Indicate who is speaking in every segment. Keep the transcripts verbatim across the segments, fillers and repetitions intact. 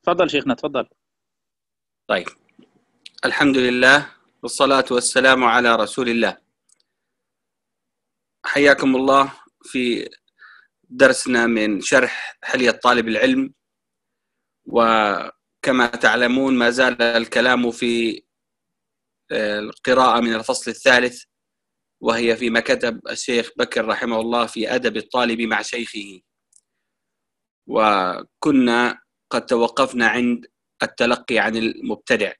Speaker 1: تفضل شيخنا تفضل.
Speaker 2: طيب، الحمد لله والصلاة والسلام على رسول الله. حياكم الله في درسنا من شرح حلية طالب العلم، وكما تعلمون ما زال الكلام في القراءة من الفصل الثالث، وهي فيما كتب الشيخ بكر رحمه الله في أدب الطالب مع شيخه، وكنا قد توقفنا عند التلقي عن المبتدع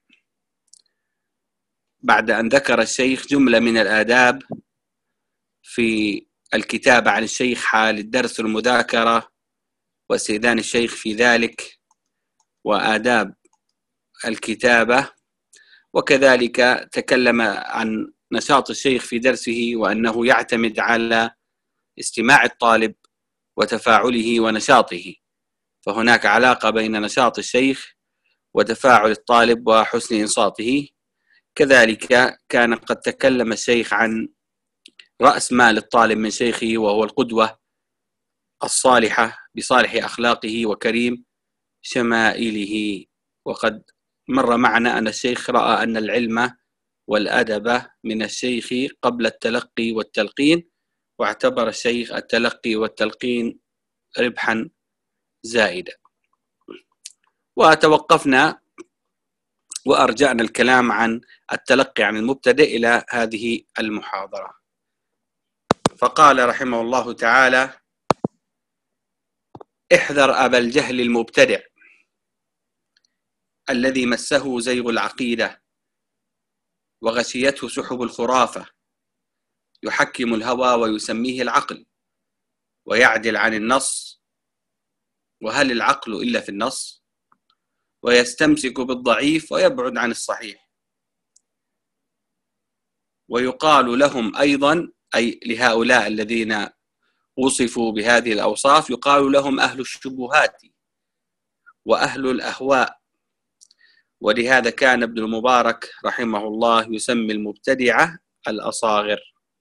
Speaker 2: بعد أن ذكر الشيخ جملة من الآداب في الكتابة عن الشيخ حال الدرس والمذاكرة واستئذان الشيخ في ذلك، وآداب الكتابة، وكذلك تكلم عن نشاط الشيخ في درسه وأنه يعتمد على استماع الطالب وتفاعله ونشاطه، فهناك علاقة بين نشاط الشيخ وتفاعل الطالب وحسن إنصاته. كذلك كان قد تكلم الشيخ عن رأس مال الطالب من شيخه، وهو القدوة الصالحة بصالح أخلاقه وكريم شمائله. وقد مر معنا أن الشيخ رأى أن العلم والأدب من الشيخ قبل التلقي والتلقين، واعتبر الشيخ التلقي والتلقين ربحا زائدا. وتوقفنا وأرجعنا الكلام عن التلقي عن المبتدئ إلى هذه المحاضرة. فقال رحمه الله تعالى: احذر أبا الجهل المبتدع الذي مسه زيغ العقيدة وغشيته سحب الخرافة، يحكم الهوى ويسميه العقل ويعدل عن النص، وهل العقل إلا في النص، ويستمسك بالضعيف ويبعد عن الصحيح. ويقال لهم أيضا، أي لهؤلاء الذين وصفوا بهذه الأوصاف، يقال لهم أهل الشبهات وأهل الأهواء. ولهذا كان ابن المبارك رحمه الله يسمي المبتدعة الأصاغر.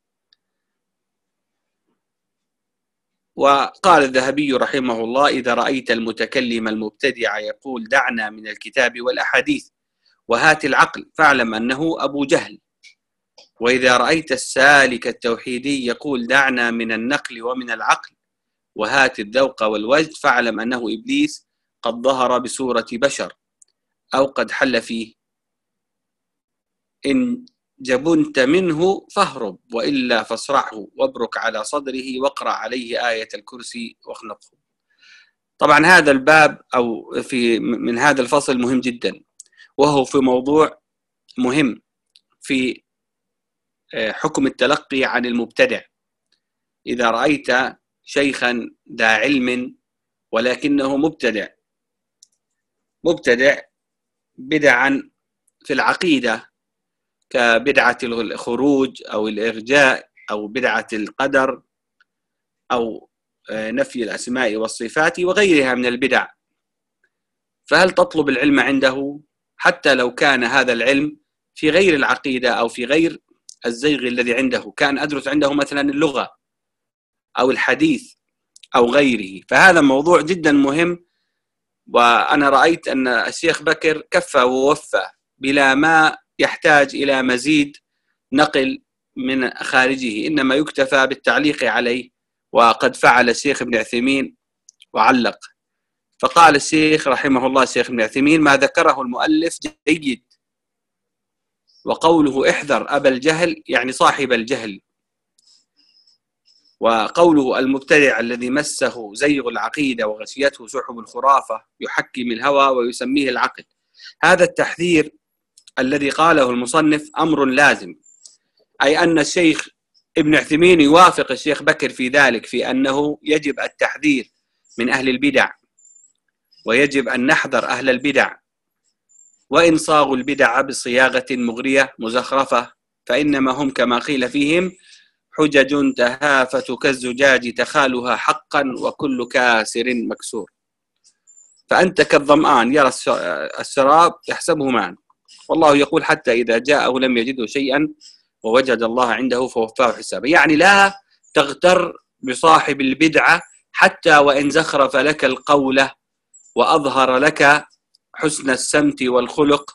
Speaker 2: وقال الذهبي رحمه الله: إذا رأيت المتكلم المبتدع يقول دعنا من الكتاب والأحاديث وهات العقل فاعلم أنه أبو جهل. وإذا رأيت السالك التوحيدي يقول دعنا من النقل ومن العقل وهات الذوق والوجد فاعلم أنه إبليس قد ظهر بصورة بشر أو قد حل فيه. إن جبنت منه فاهرب وإلا فاصرعه وابرك على صدره واقرأ عليه آية الكرسي واخنقه. طبعا هذا الباب أو في من هذا الفصل مهم جدا، وهو في موضوع مهم في حكم التلقي عن المبتدع. إذا رأيت شيخا ذا علم ولكنه مبتدع مبتدع بدعا في العقيدة كبدعة الخروج أو الإرجاء أو بدعة القدر أو نفي الأسماء والصفات وغيرها من البدع، فهل تطلب العلم عنده حتى لو كان هذا العلم في غير العقيدة أو في غير الزيغ الذي عنده؟ كان أدرس عنده مثلا اللغة أو الحديث أو غيره. فهذا موضوع جدا مهم، وأنا رأيت أن الشيخ بكر كفى ووفى بلا ما يحتاج إلى مزيد نقل من خارجه، إنما يكتفى بالتعليق عليه، وقد فعل الشيخ ابن عثيمين وعلق. فقال الشيخ رحمه الله الشيخ ابن عثيمين: ما ذكره المؤلف جيد، وقوله احذر أبا الجهل يعني صاحب الجهل، وقوله المبتدع الذي مسه زيغ العقيدة وغشيته سحب الخرافة يحكم الهوى ويسميه العقل. هذا التحذير الذي قاله المصنف أمر لازم، أي أن الشيخ ابن عثيمين يوافق الشيخ بكر في ذلك، في أنه يجب التحذير من أهل البدع، ويجب أن نحذر أهل البدع وإن صاغوا البدع بصياغة مغرية مزخرفة، فإنما هم كما قيل فيهم حجج تهافت كالزجاج تخالها حقا وكل كاسر مكسور. فأنت كالظمآن يرى السراب يحسبه ماء، والله يقول حتى إذا جاءه لم يجده شيئا ووجد الله عنده فوفاه حسابه. يعني لا تغتر بصاحب البدعة حتى وإن زخرف لك القول وأظهر لك حسن السمت والخلق،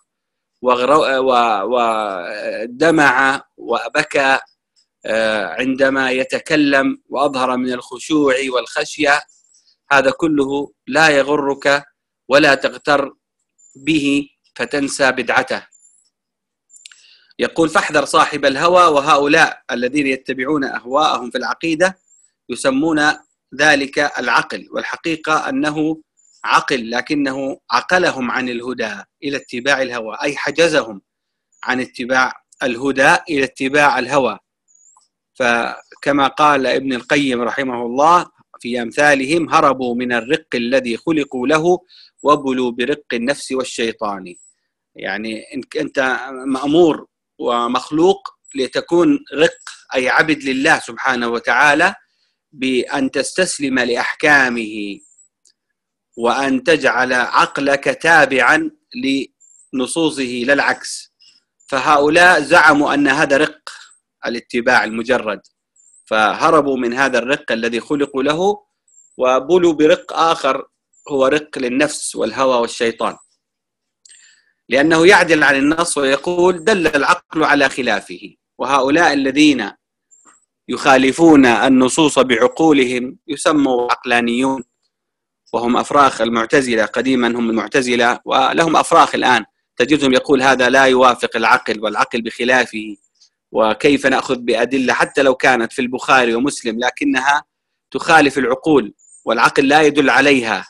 Speaker 2: ودمع وبكى عندما يتكلم، وأظهر من الخشوع والخشية. هذا كله لا يغرك ولا تغتر به فتنسى بدعته. يقول: فاحذر صاحب الهوى. وهؤلاء الذين يتبعون أهواءهم في العقيدة يسمون ذلك العقل، والحقيقة أنه عقل، لكنه عقلهم عن الهدى إلى اتباع الهوى، أي حجزهم عن اتباع الهدى إلى اتباع الهوى. فكما قال ابن القيم رحمه الله في أمثالهم: هربوا من الرق الذي خلقوا له وبلوا برق النفس والشيطان. يعني أنت مأمور ومخلوق لتكون رق، أي عبد لله سبحانه وتعالى، بأن تستسلم لأحكامه وأن تجعل عقلك تابعا لنصوصه لا العكس. فهؤلاء زعموا أن هذا رق الاتباع المجرد، فهربوا من هذا الرق الذي خلقوا له وبلوا برق آخر هو رق للنفس والهوى والشيطان، لأنه يعدل عن النص ويقول: دل العقل على خلافه. وهؤلاء الذين يخالفون النصوص بعقولهم يسموا عقلانيون، وهم أفراخ المعتزلة. قديما هم المعتزلة ولهم أفراخ الآن، تجدهم يقول هذا لا يوافق العقل والعقل بخلافه، وكيف نأخذ بأدلة حتى لو كانت في البخاري ومسلم لكنها تخالف العقول والعقل لا يدل عليها.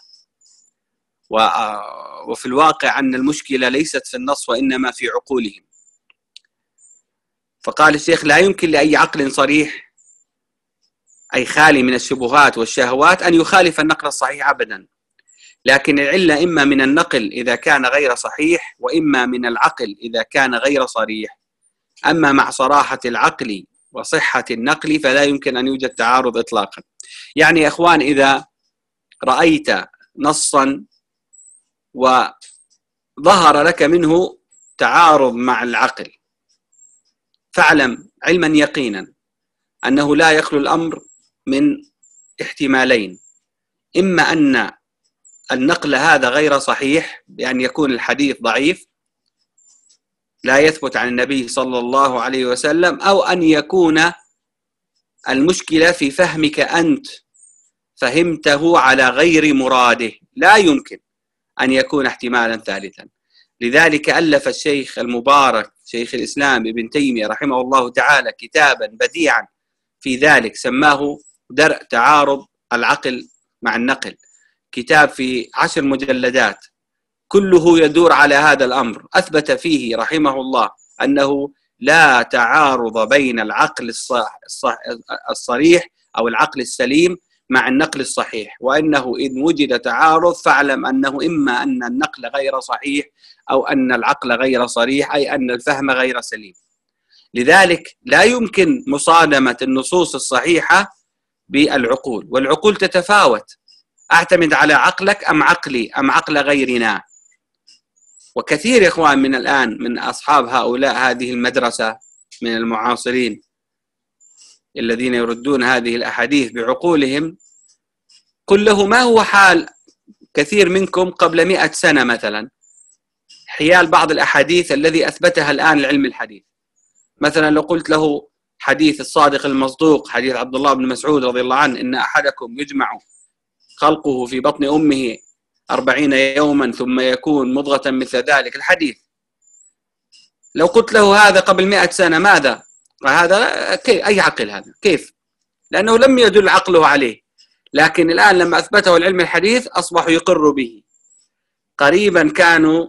Speaker 2: وفي الواقع أن المشكلة ليست في النص وإنما في عقولهم. فقال الشيخ: لا يمكن لأي عقل صريح أي خالي من الشبهات والشهوات أن يخالف النقل الصحيح أبدا، لكن العلة إما من النقل إذا كان غير صحيح، وإما من العقل إذا كان غير صريح. أما مع صراحة العقل وصحة النقل فلا يمكن أن يوجد تعارض إطلاقا. يعني يا إخوان، إذا رأيت نصا وظهر لك منه تعارض مع العقل، فاعلم علما يقينا أنه لا يخلو الأمر من احتمالين: إما أن النقل هذا غير صحيح بأن يكون الحديث ضعيف لا يثبت عن النبي صلى الله عليه وسلم، أو أن يكون المشكلة في فهمك أنت، فهمته على غير مراده. لا يمكن أن يكون احتمالا ثالثا. لذلك ألف الشيخ المبارك شيخ الإسلام ابن تيمية رحمه الله تعالى كتابا بديعا في ذلك، سماه درء تعارض العقل مع النقل. كتاب في عشر مجلدات كله يدور على هذا الأمر. أثبت فيه رحمه الله أنه لا تعارض بين العقل الصريح أو العقل السليم مع النقل الصحيح، وأنه إن وجد تعارض فاعلم أنه إما أن النقل غير صحيح أو أن العقل غير صريح، أي أن الفهم غير سليم. لذلك لا يمكن مصادمة النصوص الصحيحة بالعقول، والعقول تتفاوت. أعتمد على عقلك أم عقلي أم عقل غيرنا؟ وكثير يا إخوان من الآن من أصحاب هؤلاء هذه المدرسة من المعاصرين الذين يردون هذه الأحاديث بعقولهم، قل له ما هو حال كثير منكم قبل مئة سنة مثلا حيال بعض الأحاديث الذي أثبتها الآن العلم الحديث. مثلا لو قلت له حديث الصادق المصدوق، حديث عبد الله بن مسعود رضي الله عنه: إن أحدكم يجمع خلقه في بطن أمه أربعين يوما ثم يكون مضغة مثل ذلك، الحديث. لو قلت له هذا قبل مئة سنة ماذا؟ وهذا كيف؟ أي عقل هذا؟ كيف؟ لأنه لم يدل عقله عليه. لكن الآن لما أثبته العلم الحديث أصبحوا يقروا به. قريبا كانوا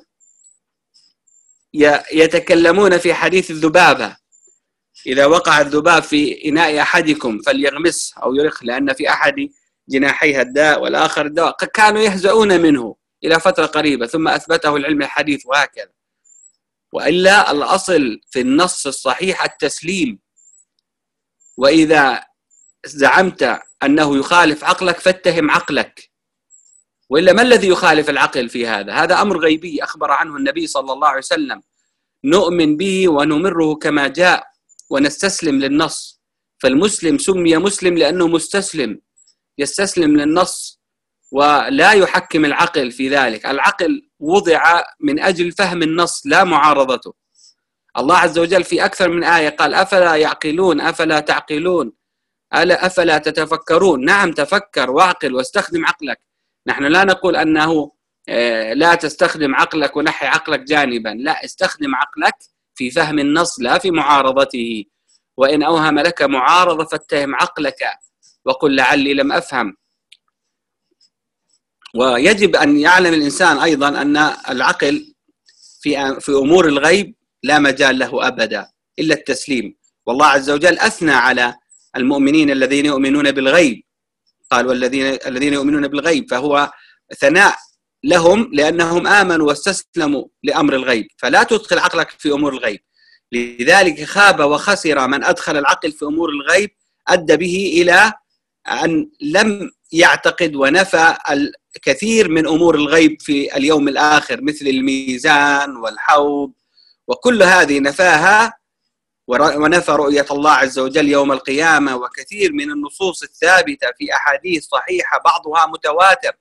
Speaker 2: يتكلمون في حديث الذبابة: إذا وقع الذباب في إناء أحدكم فليغمس أو يرخ لأن في أحد جناحيها الداء والآخر الدواء. كانوا يهزؤون منه إلى فترة قريبة، ثم أثبته العلم الحديث، وهكذا. وإلا الأصل في النص الصحيح التسليم. وإذا زعمت أنه يخالف عقلك فاتهم عقلك، وإلا ما الذي يخالف العقل في هذا؟ هذا أمر غيبي أخبر عنه النبي صلى الله عليه وسلم، نؤمن به ونمره كما جاء ونستسلم للنص. فالمسلم سمي مسلم لأنه مستسلم، يستسلم للنص ولا يحكم العقل في ذلك. العقل وضع من أجل فهم النص لا معارضته. الله عز وجل في أكثر من آية قال أفلا يعقلون أفلا تعقلون ألا أفلا تتفكرون. نعم، تفكر واعقل واستخدم عقلك. نحن لا نقول أنه لا تستخدم عقلك ونحي عقلك جانبا، لا، استخدم عقلك في فهم النص لا في معارضته. وإن أوهم لك معارضة فاتهم عقلك وقل لعلي لم أفهم. ويجب أن يعلم الإنسان أيضا أن العقل في في أمور الغيب لا مجال له أبدا إلا التسليم. والله عز وجل أثنى على المؤمنين الذين يؤمنون بالغيب، قال والذين الذين يؤمنون بالغيب، فهو ثناء لهم لأنهم آمنوا واستسلموا لأمر الغيب. فلا تدخل عقلك في أمور الغيب. لذلك خاب وخسر من أدخل العقل في أمور الغيب، أدى به إلى أن لم يعتقد ونفى الكثير من أمور الغيب في اليوم الآخر مثل الميزان والحوض، وكل هذه نفاها، ونفى رؤية الله عز وجل يوم القيامة، وكثير من النصوص الثابتة في أحاديث صحيحة بعضها متواتر.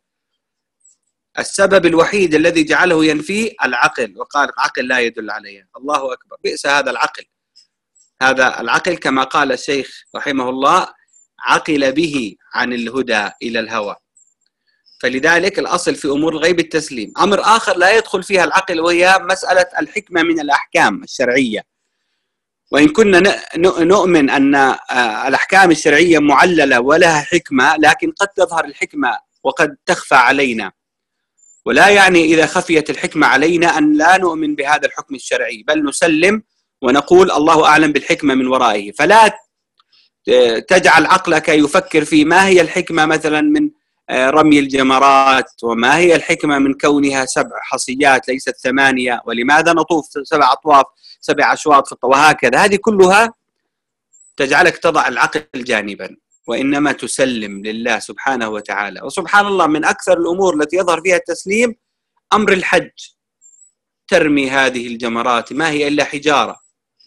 Speaker 2: السبب الوحيد الذي جعله ينفيه العقل، وقال العقل لا يدل عليها. الله أكبر، بئس هذا العقل. هذا العقل كما قال الشيخ رحمه الله عقل به عن الهدى إلى الهوى. فلذلك الأصل في أمور الغيب التسليم. أمر آخر لا يدخل فيها العقل وهي مسألة الحكمة من الأحكام الشرعية. وإن كنا نؤمن أن الأحكام الشرعية معللة ولها حكمة، لكن قد تظهر الحكمة وقد تخفى علينا، ولا يعني إذا خفيت الحكمة علينا أن لا نؤمن بهذا الحكم الشرعي، بل نسلم ونقول الله أعلم بالحكمة من ورائه. فلا تجعل عقلك يفكر في ما هي الحكمة مثلا من رمي الجمرات، وما هي الحكمة من كونها سبع حصيات ليست ثمانية، ولماذا نطوف سبع أطواف سبع أشواط في الطواف، وهكذا. هذه كلها تجعلك تضع العقل جانبا، وإنما تسلم لله سبحانه وتعالى. وسبحان الله من أكثر الأمور التي يظهر فيها التسليم أمر الحج. ترمي هذه الجمرات ما هي إلا حجارة،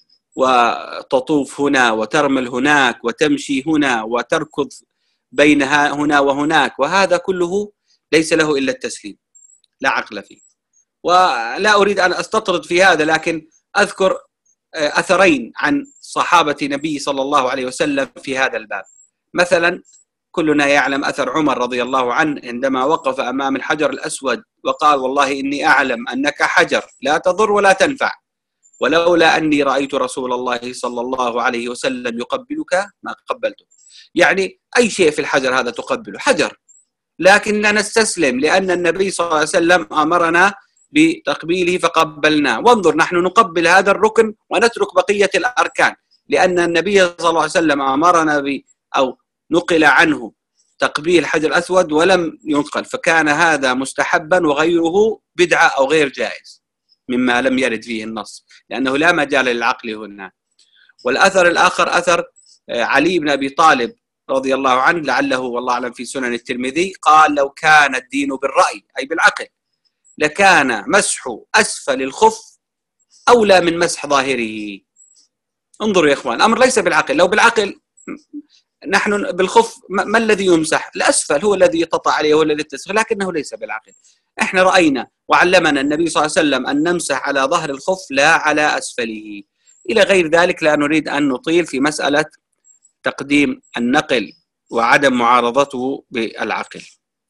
Speaker 2: وتطوف هنا وترمل هناك وتمشي هنا وتركض بينها هنا وهناك، وهذا كله ليس له إلا التسليم، لا عقل فيه. ولا أريد أن أستطرد في هذا، لكن أذكر أثرين عن صحابة نبي صلى الله عليه وسلم في هذا الباب. مثلا كلنا يعلم أثر عمر رضي الله عنه عندما وقف أمام الحجر الأسود وقال والله إني أعلم أنك حجر لا تضر ولا تنفع، ولولا أني رأيت رسول الله صلى الله عليه وسلم يقبلك ما قبلته. يعني أي شيء في الحجر هذا تقبله، حجر، لكننا نستسلم لأن النبي صلى الله عليه وسلم أمرنا بتقبيله فقبلناه. وانظر نحن نقبل هذا الركن ونترك بقية الأركان، لأن النبي صلى الله عليه وسلم أمرنا ب أو نقل عنه تقبيل الحجر الأسود ولم ينقل، فكان هذا مستحبا وغيره بدعة أو غير جائز مما لم يرد فيه النص، لأنه لا مجال للعقل هنا. والأثر الآخر أثر علي بن أبي طالب رضي الله عنه، لعله والله أعلم في سنن الترمذي، قال لو كان الدين بالرأي أي بالعقل لكان مسح أسفل الخف أولى من مسح ظاهره. انظروا يا إخوان، الأمر ليس بالعقل. لو بالعقل نحن بالخف ما الذي يمسح؟ الأسفل هو الذي يتطع عليه، هو الذي يتسخ، لكنه ليس بالعقل. احنا رأينا وعلمنا النبي صلى الله عليه وسلم أن نمسح على ظهر الخف لا على أسفله. إلى غير ذلك لا نريد أن نطيل في مسألة تقديم النقل وعدم معارضته بالعقل.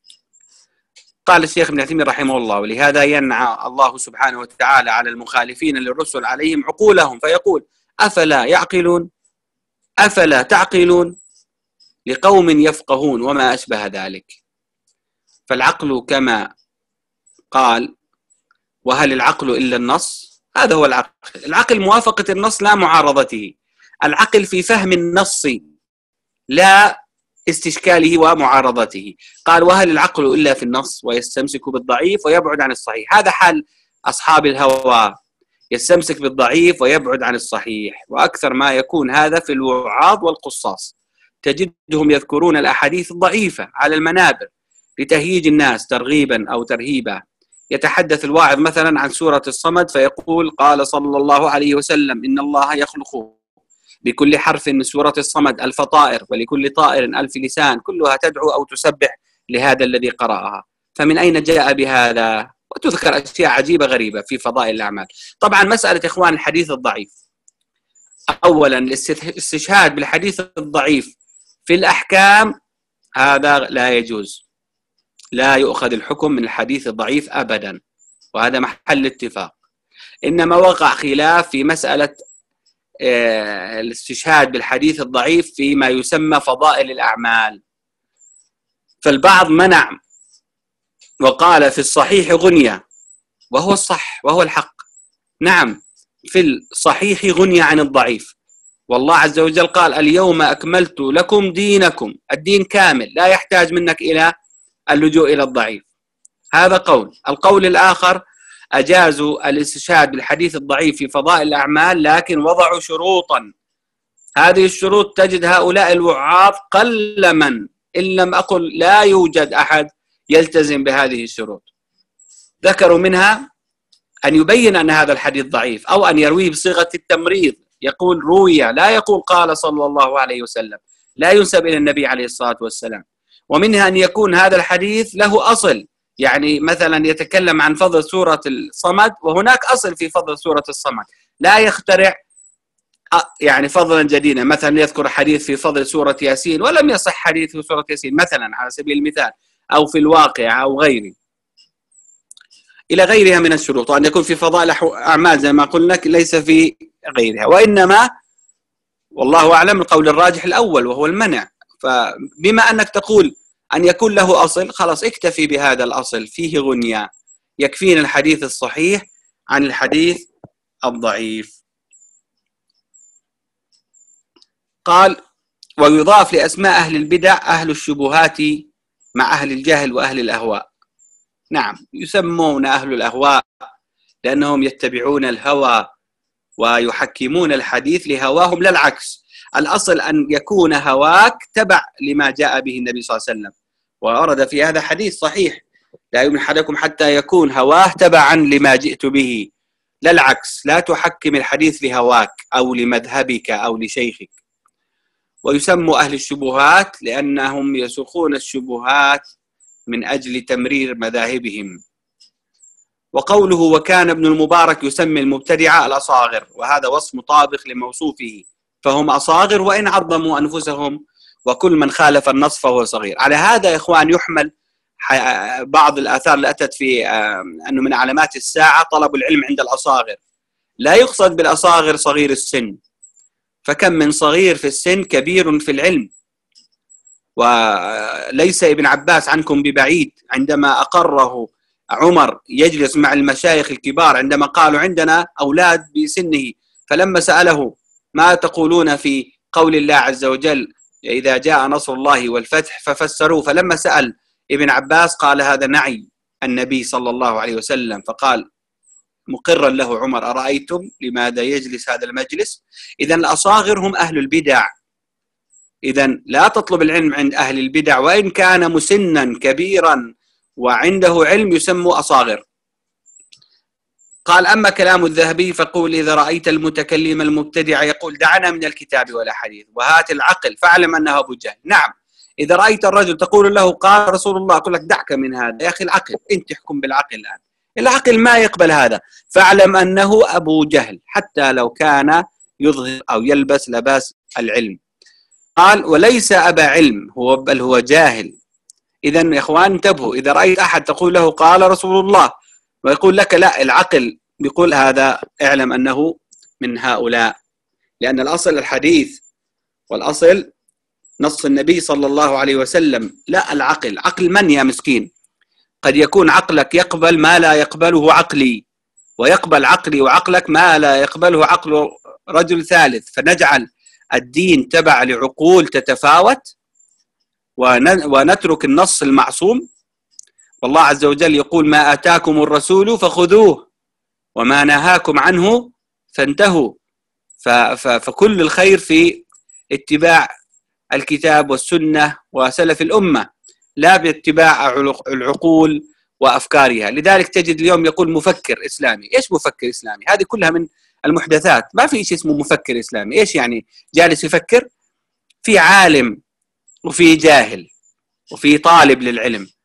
Speaker 2: قال الشيخ ابن عثيمين رحمه الله: ولهذا ينعى الله سبحانه وتعالى على المخالفين للرسل عليهم عقولهم فيقول: أفلا يعقلون أفلا تعقلون لقوم يفقهون وما أشبه ذلك. فالعقل كما قال: وهل العقل إلا النص؟ هذا هو العقل. العقل موافقة النص لا معارضته. العقل في فهم النص لا استشكاله ومعارضته. قال: وهل العقل إلا في النص ويستمسك بالضعيف ويبعد عن الصحيح. هذا حال أصحاب الهوى، يستمسك بالضعيف ويبعد عن الصحيح. وأكثر ما يكون هذا في الوعاظ والقصاص، تجدهم يذكرون الأحاديث الضعيفة على المنابر لتهييج الناس ترغيبا أو ترهيبا. يتحدث الواعظ مثلا عن سورة الصمد فيقول: قال صلى الله عليه وسلم: إن الله يخلق بكل حرف من سورة الصمد ألف طائر، ولكل طائر ألف لسان، كلها تدعو أو تسبح لهذا الذي قرأها. فمن أين جاء بهذا؟ وتذكر أشياء عجيبة غريبة في فضائل الأعمال. طبعا مسألة إخوان الحديث الضعيف، أولا الاستشهاد بالحديث الضعيف في الأحكام هذا لا يجوز، لا يؤخذ الحكم من الحديث الضعيف أبدا، وهذا محل اتفاق. إنما وقع خلاف في مسألة الاستشهاد بالحديث الضعيف فيما يسمى فضائل الأعمال، فالبعض منع وقال في الصحيح غنية، وهو الصح وهو الحق. نعم، في الصحيح غنية عن الضعيف، والله عز وجل قال اليوم أكملت لكم دينكم، الدين كامل لا يحتاج منك إلى اللجوء إلى الضعيف. هذا قول. القول الآخر أجازوا الاستشهاد بالحديث الضعيف في فضائل الأعمال، لكن وضعوا شروطا. هذه الشروط تجد هؤلاء الوعاظ قل من، إن لم أقل لا يوجد أحد يلتزم بهذه الشروط. ذكروا منها أن يبين أن هذا الحديث ضعيف، أو أن يرويه بصيغة التمريض، يقول روية، لا يقول قال صلى الله عليه وسلم، لا ينسب إلى النبي عليه الصلاة والسلام. ومنها أن يكون هذا الحديث له أصل، يعني مثلا يتكلم عن فضل سورة الصمد وهناك أصل في فضل سورة الصمد، لا يخترع يعني فضلا جديدا. مثلا يذكر حديث في فضل سورة ياسين ولم يصح حديث في سورة ياسين مثلا على سبيل المثال، أو في الواقع أو غيره، إلى غيرها من الشروط. وأن يكون في فضائل أعمال زي ما قلنا ليس في غيرها، وإنما والله أعلم القول الراجح الأول وهو المنع. فبما أنك تقول أن يكون له أصل، خلاص اكتفي بهذا الأصل، فيه غنية، يكفينا الحديث الصحيح عن الحديث الضعيف. قال ويضاف لأسماء أهل البدع أهل الشبهات مع أهل الجهل وأهل الأهواء. نعم، يسمون أهل الأهواء لأنهم يتبعون الهوى ويحكمون الحديث لهواهم، لا العكس. الأصل أن يكون هواك تبع لما جاء به النبي صلى الله عليه وسلم، وورد في هذا حديث صحيح لا يؤمن أحدكم حتى يكون هواه تبعا لما جئت به، لا العكس. لا تحكم الحديث لهواك أو لمذهبك أو لشيخك. ويسموا أهل الشبهات لأنهم يسوقون الشبهات من أجل تمرير مذاهبهم. وقوله وكان ابن المبارك يسمي المبتدعة الأصاغر، وهذا وصف مطابق لموصوفه، فهم أصاغر وإن عظموا أنفسهم، وكل من خالف النص فهو صغير. على هذا يا إخوان يحمل بعض الآثار اللي أتت في أنه من علامات الساعة طلب العلم عند الأصاغر. لا يقصد بالأصاغر صغير السن، فكم من صغير في السن كبير في العلم. وليس ابن عباس عنكم ببعيد عندما أقره عمر يجلس مع المشايخ الكبار، عندما قالوا عندنا أولاد بسنه، فلما سأله ما تقولون في قول الله عز وجل إذا جاء نصر الله والفتح، ففسروه. فلما سأل ابن عباس قال هذا نعي النبي صلى الله عليه وسلم، فقال مقرا له عمر أرأيتم لماذا يجلس هذا المجلس؟ إذا الأصاغر هم أهل البدع. إذا لا تطلب العلم عند أهل البدع، وإن كان مسنا كبيرا وعنده علم يسمى أصاغر. قال أما كلام الذهبي فقول إذا رأيت المتكلم المبتدع يقول دعنا من الكتاب ولا حديث وهات العقل فاعلم أنه أبو جهل. نعم، إذا رأيت الرجل تقول له قال رسول الله، أقول لك دعك من هذا يا أخي، العقل أنت تحكم بالعقل الآن، العقل ما يقبل هذا، فاعلم أنه أبو جهل حتى لو كان يظهر أو يلبس لباس العلم. قال وليس أبا علم هو بل هو جاهل. إذا يا إخوان انتبهوا، إذا رأيت أحد تقول له قال رسول الله ويقول لك لا العقل، بيقول هذا اعلم أنه من هؤلاء، لأن الأصل الحديث والأصل نص النبي صلى الله عليه وسلم، لا العقل. عقل من يا مسكين؟ قد يكون عقلك يقبل ما لا يقبله عقلي، ويقبل عقلي وعقلك ما لا يقبله عقل رجل ثالث، فنجعل الدين تبع لعقول تتفاوت ونترك النص المعصوم. والله عز وجل يقول ما آتاكم الرسول فخذوه وما نهاكم عنه فانتهوا. فكل الخير في اتباع الكتاب والسنة وسلف الأمة، لا باتباع العقول وأفكارها. لذلك تجد اليوم يقول مفكر إسلامي. إيش مفكر إسلامي؟ هذه كلها من المحدثات، ما في شيء اسمه مفكر إسلامي. إيش يعني؟ جالس يفكر؟ في عالم وفي جاهل وفي طالب للعلم.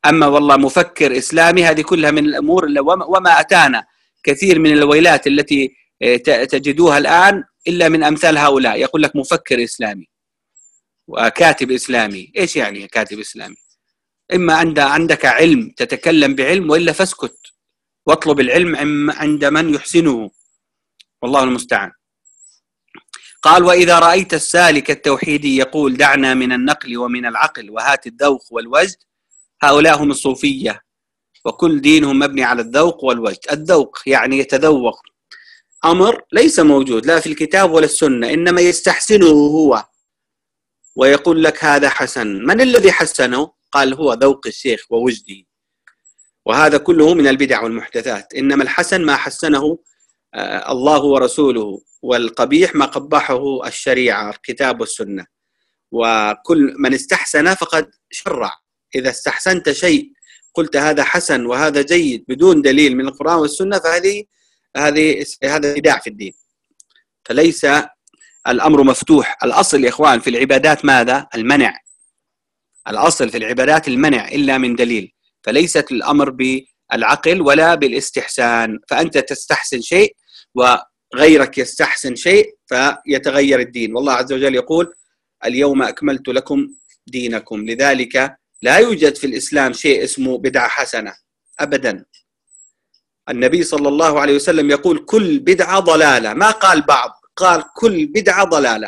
Speaker 2: أما والله مفكر إسلامي، هذه كلها من الأمور. وما أتانا كثير من الويلات التي تجدوها الآن إلا من أمثال هؤلاء. يقول لك مفكر إسلامي وكاتب إسلامي. إيش يعني كاتب إسلامي؟ إما عند عندك علم تتكلم بعلم، وإلا فاسكت واطلب العلم عند من يحسنه، والله المستعان. قال: وإذا رأيت السالك التوحيدي يقول دعنا من النقل ومن العقل وهات الذوق والوجد، هؤلاء هم الصوفية، وكل دينهم مبني على الذوق والوجد. الذوق يعني يتذوق أمر ليس موجود لا في الكتاب ولا السنة، إنما يستحسنه هو ويقول لك هذا حسن. من الذي حسنه؟ قال: هو ذوق الشيخ ووجدي. وهذا كله من البدع والمحدثات. إنما الحسن ما حسنه الله ورسوله، والقبيح ما قبحه الشريعة الكتاب والسنة. وكل من استحسن فقد شرع. إذا استحسنت شيء قلت هذا حسن وهذا جيد بدون دليل من القرآن والسنة، فهذه هذه هذا بدع في الدين. فليس الأمر مفتوح. الأصل يا إخوان في العبادات ماذا؟ المنع. الأصل في العبادات المنع إلا من دليل. فليست الأمر بالعقل ولا بالاستحسان. فأنت تستحسن شيء وغيرك يستحسن شيء فيتغير الدين. والله عز وجل يقول: اليوم أكملت لكم دينكم. لذلك لا يوجد في الإسلام شيء اسمه بدعة حسنة أبدا. النبي صلى الله عليه وسلم يقول: كل بدعة ضلالة. ما قال بعض، قال كل بدعة ضلالة.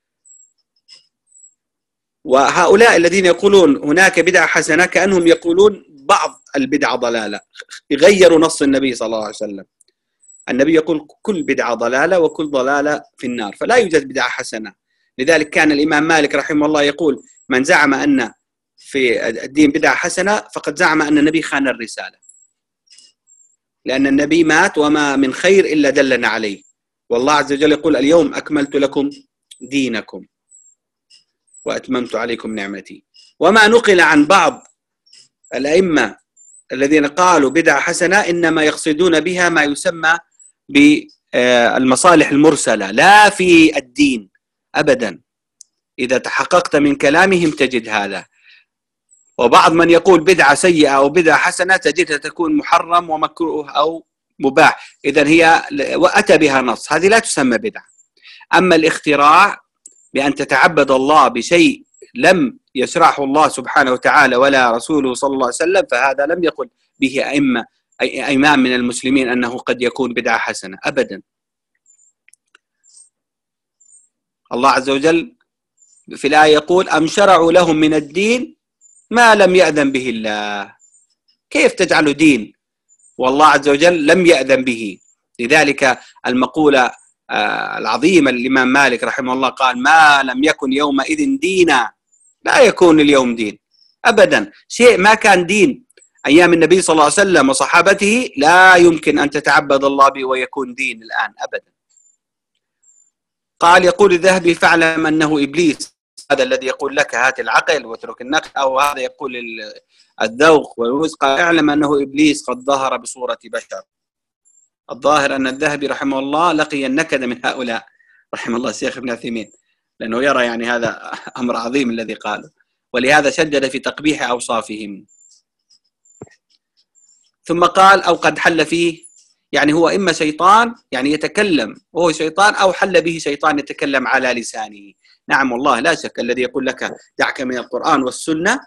Speaker 2: وهؤلاء الذين يقولون هناك بدعة حسنة كأنهم يقولون بعض البدعة ضلالة، يغيروا نص النبي صلى الله عليه وسلم. النبي يقول كل بدعة ضلالة وكل ضلالة في النار، فلا يوجد بدعة حسنة. لذلك كان الإمام مالك رحمه الله يقول: من زعم أن في الدين بدعة حسنة فقد زعم أن النبي خان الرسالة، لأن النبي مات وما من خير إلا دلنا عليه. والله عز وجل يقول: اليوم أكملت لكم دينكم وأتممت عليكم نعمتي. وما نقل عن بعض الأئمة الذين قالوا بدعة حسنة إنما يقصدون بها ما يسمى بالمصالح المرسلة، لا في الدين أبدا. إذا تحققت من كلامهم تجد هذا. وبعض من يقول بدعة سيئة أو بدعة حسنة تجدها تكون محرم ومكروه أو مباح. إذن هي وأتى بها نص، هذه لا تسمى بدعة. أما الاختراع بأن تتعبد الله بشيء لم يشرعه الله سبحانه وتعالى ولا رسوله صلى الله عليه وسلم، فهذا لم يقل به أئمة أي إمام من المسلمين أنه قد يكون بدعة حسنة أبدا. الله عز وجل في الآية يقول: أم شرعوا لهم من الدين ما لم يأذن به الله. كيف تجعله دين والله عز وجل لم يأذن به؟ لذلك المقولة العظيمة الإمام مالك رحمه الله قال: ما لم يكن يومئذ دينا لا يكون اليوم دين أبدا. شيء ما كان دين أيام النبي صلى الله عليه وسلم وصحابته لا يمكن أن تتعبد الله به ويكون دين الآن أبدا. قال: يقول الذهبي: فاعلم أنه إبليس، هذا الذي يقول لك هات العقل واترك النقل، أو هذا يقول الذوق والوزق، اعلم أنه إبليس قد ظهر بصورة بشر. الظاهر أن الذهبي رحمه الله لقي النكد من هؤلاء رحمه الله الشيخ ابن عثيمين، لأنه يرى يعني هذا أمر عظيم الذي قاله، ولهذا شدد في تقبيح أوصافهم. ثم قال: أو قد حل فيه، يعني هو إما شيطان يعني يتكلم وهو شيطان، أو حل به شيطان يتكلم على لسانه. نعم والله لا شك، الذي يقول لك دعك من القرآن والسنة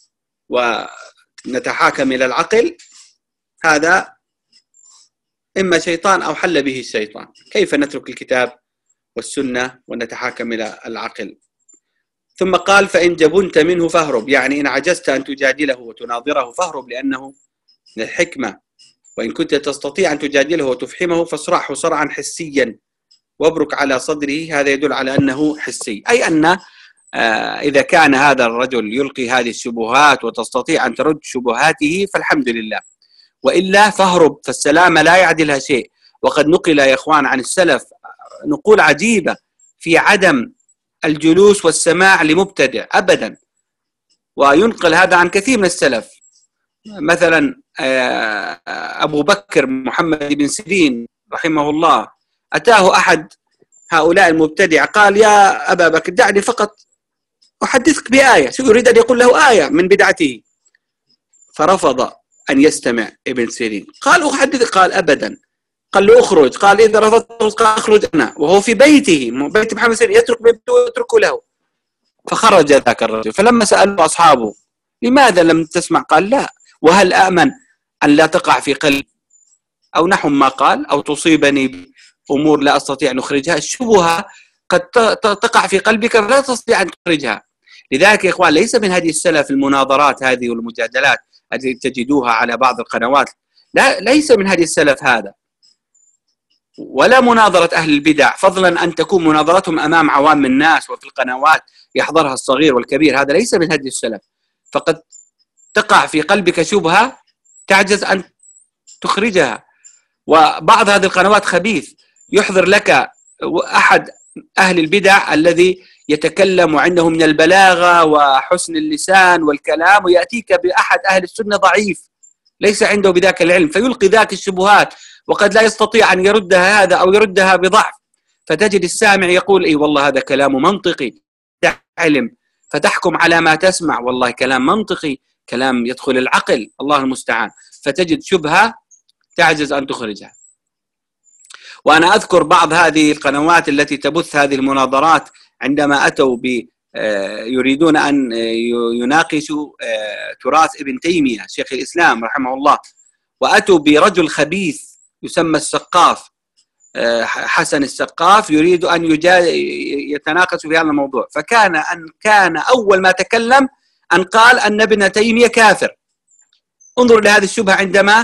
Speaker 2: ونتحاكم إلى العقل، هذا إما شيطان أو حل به الشيطان. كيف نترك الكتاب والسنة ونتحاكم إلى العقل؟ ثم قال: فإن جبنت منه فاهرب، يعني إن عجزت أن تجادله وتناظره فاهرب، لأنه من الحكمة. وإن كنت تستطيع أن تجادله وتفحمه فاصرعه صرعا حسيا وابرك على صدره. هذا يدل على أنه حسي، أي أن آه إذا كان هذا الرجل يلقي هذه الشبهات وتستطيع أن ترد شبهاته فالحمد لله، وإلا فاهرب، فالسلامة لا يعدلها شيء. وقد نقل يا إخوان عن السلف نقول عجيبة في عدم الجلوس والسماع لمبتدع أبدا، وينقل هذا عن كثير من السلف. مثلا أبو بكر محمد بن سيرين رحمه الله، أتاه أحد هؤلاء المبتدع قال: يا أبا بكر دعني فقط أحدثك بآية. شو يريد أن يقول له آية من بدعته، فرفض أن يستمع ابن سيرين. قال أحدث، قال أبدا. قال له اخرج، قال إذا رفضت قال اخرج أنا، وهو في بيته بيت محمد سيرين، يترك بيته ويتركه له. فخرج ذاك الرجل، فلما سأله أصحابه لماذا لم تسمع؟ قال لا، وهل أأمن أن لا تقع في قلبي أو نحو ما قال، أو تصيبني أمور لا أستطيع أن أخرجها. الشبهة قد تقع في قلبك فلا تستطيع أن تخرجها. لذلك يا إخوان ليس من هدي السلف المناظرات هذه والمجادلات التي تجدوها على بعض القنوات، لا، ليس من هدي السلف هذا، ولا مناظرة أهل البدع، فضلا أن تكون مناظرتهم أمام عوام الناس وفي القنوات يحضرها الصغير والكبير، هذا ليس من هدي السلف. فقد تقع في قلبك شبهة تعجز أن تخرجها. وبعض هذه القنوات خبيث، يحضر لك أحد أهل البدع الذي يتكلم عنده من البلاغة وحسن اللسان والكلام، ويأتيك بأحد أهل السنة ضعيف ليس عنده بذاك العلم، فيلقي ذاك الشبهات وقد لا يستطيع أن يردها هذا أو يردها بضعف، فتجد السامع يقول إيه والله هذا كلام منطقي علم، فتحكم على ما تسمع والله كلام منطقي، كلام يدخل العقل، الله المستعان، فتجد شبهة تعجز أن تخرجها. وأنا أذكر بعض هذه القنوات التي تبث هذه المناظرات عندما أتوا ب يريدون أن يناقشوا تراث ابن تيمية شيخ الإسلام رحمه الله، وأتوا برجل خبيث يسمى السقاف، حسن السقاف، يريد أن يتناقش في هذا الموضوع. فكان أن كان أول ما تكلم أن قال أن ابن تيمية كافر. انظر لهذه الشبهة عندما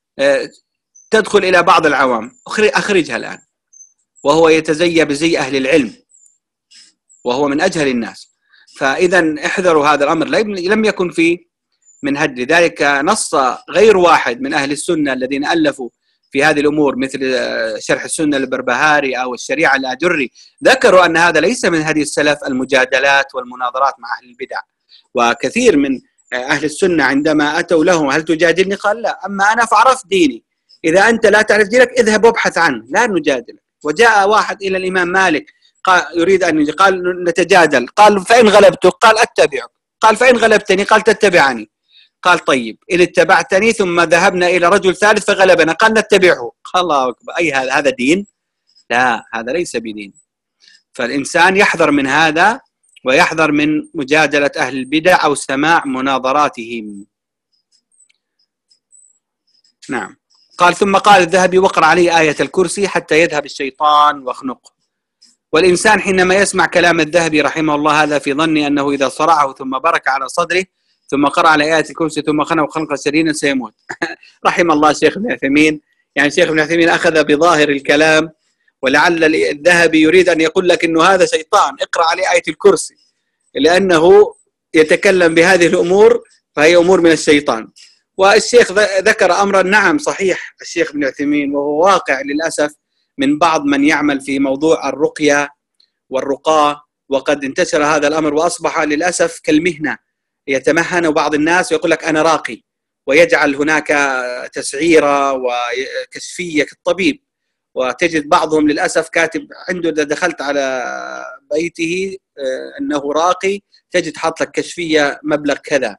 Speaker 2: تدخل إلى بعض العوام، أخرجها الآن، وهو يتزيى بزي أهل العلم وهو من أجهل الناس. فإذا احذروا هذا الأمر، لم يكن فيه من هدي. لذلك نص غير واحد من أهل السنة الذين ألفوا في هذه الأمور مثل شرح السنة البربهاري أو الشريعة الآجري، ذكروا أن هذا ليس من هدي السلف المجادلات والمناظرات مع أهل البدع. وكثير من أهل السنة عندما أتوا له هل تجادلني؟ قال لا، أما أنا فعرفت ديني، إذا أنت لا تعرف دينك اذهب وابحث عنه، لا نجادلك. وجاء واحد إلى الإمام مالك قال يريد أن يجي، قال نتجادل، قال فإن غلبتك قال أتبعك، قال فإن غلبتني قال تتبعني، قال طيب إن اتبعتني ثم ذهبنا إلى رجل ثالث فغلبنا قال نتبعه، قال الله أكبر، أي هذا هذا دين؟ لا، هذا ليس بدين. فالإنسان يحذر من هذا ويحذر من مجادلة أهل البدع أو سماع مناظراتهم. نعم. قال ثم قال الذهبي وقرأ عليه آية الكرسي حتى يذهب الشيطان واخنقه. والإنسان حينما يسمع كلام الذهبي رحمه الله هذا في ظني أنه إذا صرعه ثم برك على صدره ثم قرأ على آية الكرسي ثم خنق خنقا شديدا سيموت. رحم الله الشيخ ابن عثيمين، يعني الشيخ ابن عثيمين أخذ بظاهر الكلام، ولعل الذهبي يريد أن يقول لك أنه هذا شيطان، اقرأ عليه آية الكرسي، لأنه يتكلم بهذه الأمور فهي أمور من الشيطان. والشيخ ذكر أمرا نعم صحيح الشيخ ابن عثيمين، وهو واقع للأسف من بعض من يعمل في موضوع الرقية والرقاة، وقد انتشر هذا الأمر وأصبح للأسف كالمهنة، يتمهن بعض الناس ويقول لك أنا راقي، ويجعل هناك تسعيرة وكشفية كالطبيب، وتجد بعضهم للأسف كاتب عنده إذا دخلت على بيته أنه راقي تجد حاط لك كشفية مبلغ كذا.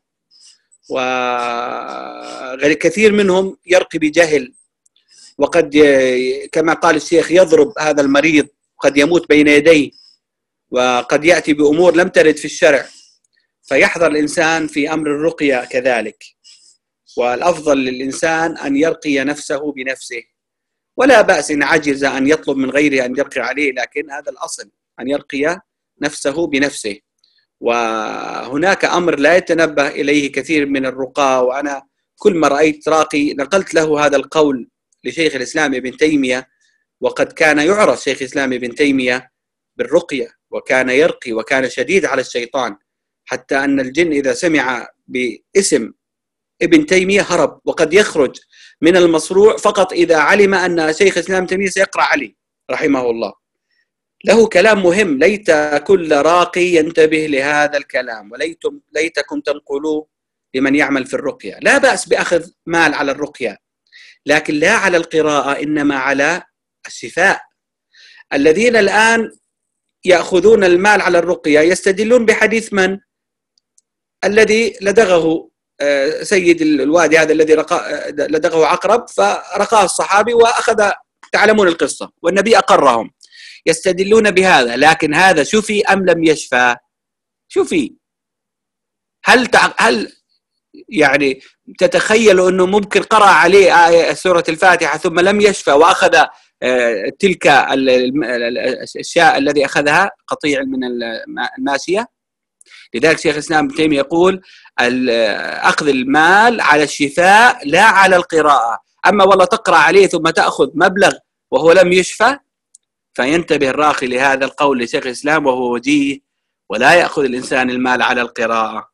Speaker 2: وكثير منهم يرقي بجهل، وقد كما قال الشيخ يضرب هذا المريض، قد يموت بين يديه، وقد يأتي بأمور لم ترد في الشرع. فيحذر الإنسان في أمر الرقية كذلك، والأفضل للإنسان أن يرقي نفسه بنفسه، ولا بأس إن عجز أن يطلب من غيره أن يرقي عليه، لكن هذا الأصل أن يرقي نفسه بنفسه. وهناك أمر لا يتنبه إليه كثير من الرقاة، وأنا كل ما رأيت راقي نقلت له هذا القول لشيخ الإسلام ابن تيمية، وقد كان يعرف شيخ الإسلام ابن تيمية بالرقية، وكان يرقي وكان شديد على الشيطان، حتى أن الجن إذا سمع باسم ابن تيمية هرب، وقد يخرج من المصروع فقط إذا علم أن شيخ الإسلام ابن تيمية سيقرأ عليه رحمه الله. له كلام مهم، ليت كل راقي ينتبه لهذا الكلام، وليتم ليتكم تنقلوه لمن يعمل في الرقية. لا بأس بأخذ مال على الرقية، لكن لا على القراءة، إنما على الشفاء. الذين الآن يأخذون المال على الرقية يستدلون بحديث من؟ الذي لدغه سيد الوادي هذا الذي لدغه عقرب، فرقاه الصحابي وأخذ، تعلمون القصة، والنبي أقرهم. يستدلون بهذا، لكن هذا شفي أم لم يشفى؟ شفي. هل تع... هل يعني تتخيل أنه ممكن قرأ عليه آية سورة الفاتحة ثم لم يشفى وأخذ تلك الشاء الذي أخذها قطيع من الماشية؟ لذلك شيخ الإسلام ابن تيمية يقول أخذ المال على الشفاء لا على القراءة. أما والله تقرأ عليه ثم تأخذ مبلغ وهو لم يشفى، فينتبه الراقي لهذا القول لشيخ الإسلام وهو وجيه، ولا يأخذ الإنسان المال على القراءة.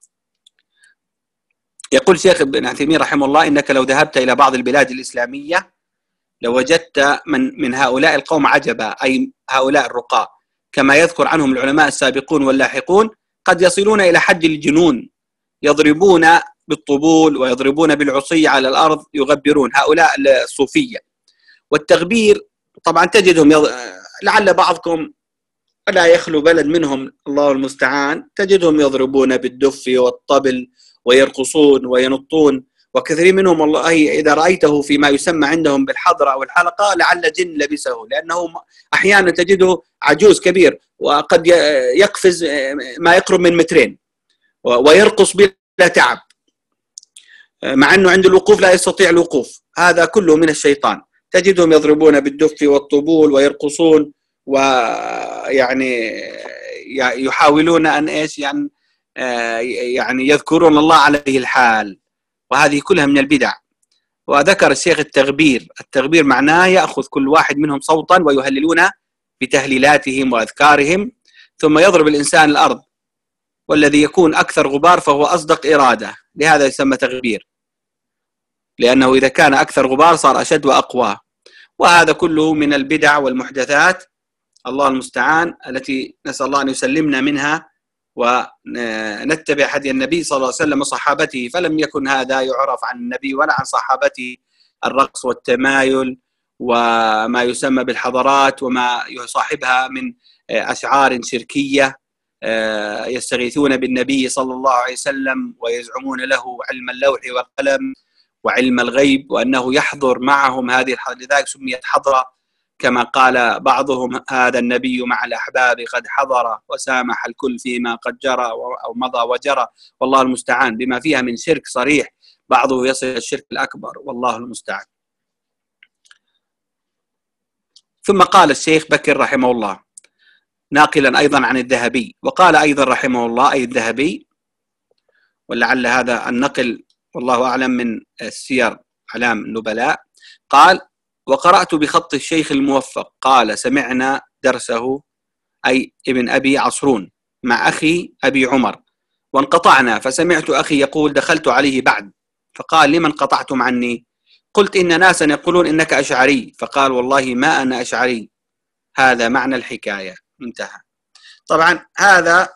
Speaker 2: يقول شيخ ابن عثيمين رحمه الله: إنك لو ذهبت إلى بعض البلاد الإسلامية لوجدت من من هؤلاء القوم عجبا، أي هؤلاء الرقاة، كما يذكر عنهم العلماء السابقون واللاحقون، قد يصلون إلى حد الجنون، يضربون بالطبول ويضربون بالعصي على الأرض يغبرون، هؤلاء الصوفية. والتغبير طبعا تجدهم يض... لعل بعضكم لا يخلو بلد منهم الله المستعان تجدهم يضربون بالدف والطبل ويرقصون وينطون، وكثير منهم والله إذا رأيته فيما يسمى عندهم بالحضرة أو الحلقة لعل جن لبسه، لأنه أحيانا تجده عجوز كبير وقد يقفز ما يقرب من مترين ويرقص بلا تعب، مع أنه عند الوقوف لا يستطيع الوقوف. هذا كله من الشيطان. تجدهم يضربون بالدف والطبول ويرقصون، ويعني يحاولون أن إيش يعني يعني يذكرون الله عليه الحال، وهذه كلها من البدع. وذكر الشيخ التغبير، التغبير معناه يأخذ كل واحد منهم صوتا ويهللون بتهليلاتهم وأذكارهم، ثم يضرب الإنسان الأرض، والذي يكون أكثر غبار فهو أصدق إرادة، لهذا يسمى تغبير، لأنه إذا كان أكثر غبار صار أشد وأقوى. وهذا كله من البدع والمحدثات الله المستعان، التي نسأل الله أن يسلمنا منها ونتبع هدي النبي صلى الله عليه وسلم وصحابته. فلم يكن هذا يعرف عن النبي ولا عن صحابته الرقص والتمايل وما يسمى بالحضارات وما يصاحبها من أشعار شركية، يستغيثون بالنبي صلى الله عليه وسلم ويزعمون له علم اللوح والقلم وعلم الغيب، وأنه يحضر معهم هذه الحضارة، لذلك سميت حضرة، كما قال بعضهم: هذا النبي مع الأحباب قد حضر وسامح الكل فيما قد جرى أو مضى وجرى، والله المستعان، بما فيها من شرك صريح، بعضه يصل الشرك الأكبر، والله المستعان. ثم قال الشيخ بكر رحمه الله ناقلا أيضا عن الذهبي، وقال أيضا رحمه الله أي الذهبي، ولعل هذا النقل والله أعلم من السير أعلام النبلاء، قال: وقرأت بخط الشيخ الموفق، قال: سمعنا درسه أي ابن أبي عصرون مع أخي أبي عمر، وانقطعنا، فسمعت أخي يقول: دخلت عليه بعد، فقال: لمن قطعتم عني؟ قلت: إن ناسا يقولون إنك أشعري، فقال: والله ما أنا أشعري، هذا معنى الحكاية. انتهى. طبعا هذا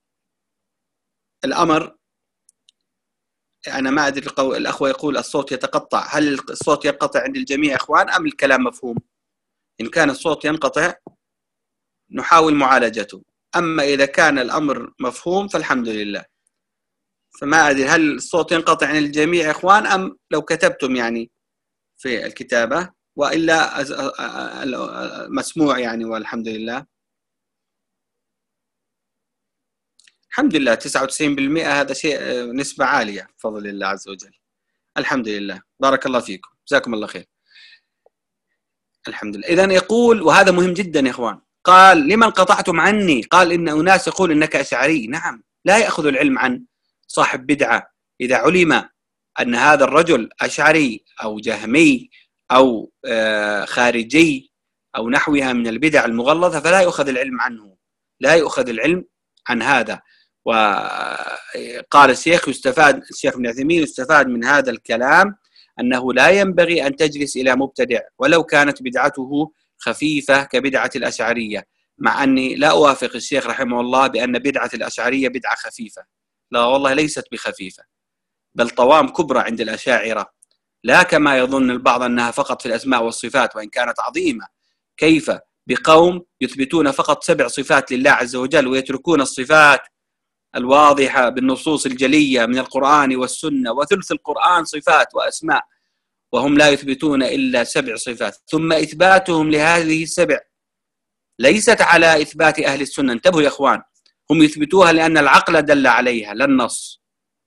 Speaker 2: الأمر أنا ما أدري، الأخوة يقول الصوت يتقطع، هل الصوت ينقطع عند الجميع إخوان أم الكلام مفهوم؟ إن كان الصوت ينقطع نحاول معالجته، أما إذا كان الأمر مفهوم فالحمد لله. فما أدري هل الصوت ينقطع عند الجميع إخوان أم لو كتبتم يعني في الكتابة، وإلا مسموع يعني، والحمد لله. الحمد لله تسعة وتسعين بالمئة، هذا شيء نسبة عالية بفضل الله عز وجل. الحمد لله، بارك الله فيكم، جزاكم الله خير. الحمد لله. إذن يقول، وهذا مهم جدا يا إخوان، قال: لمن قطعتم عني؟ قال: إن أناس يقول إنك أشعري. نعم، لا يأخذ العلم عن صاحب بدعة. إذا علم أن هذا الرجل أشعري أو جهمي أو خارجي أو نحوها من البدع المغلظة فلا يؤخذ العلم عنه، لا يؤخذ العلم عن هذا. وقال الشيخ يستفاد الشيخ ابن عثيمين يستفاد من هذا الكلام أنه لا ينبغي أن تجلس إلى مبتدع ولو كانت بدعته خفيفة كبدعة الأشعرية، مع أني لا أوافق الشيخ رحمه الله بأن بدعة الأشعرية بدعة خفيفة، لا والله ليست بخفيفة، بل طوام كبرى عند الأشاعرة، لا كما يظن البعض أنها فقط في الأسماء والصفات وإن كانت عظيمة. كيف بقوم يثبتون فقط سبع صفات لله عز وجل ويتركون الصفات الواضحة بالنصوص الجلية من القرآن والسنة، وثلث القرآن صفات وأسماء، وهم لا يثبتون إلا سبع صفات، ثم إثباتهم لهذه السبع ليست على إثبات أهل السنة. انتبهوا يا إخوان، هم يثبتوها لأن العقل دل عليها لا النص،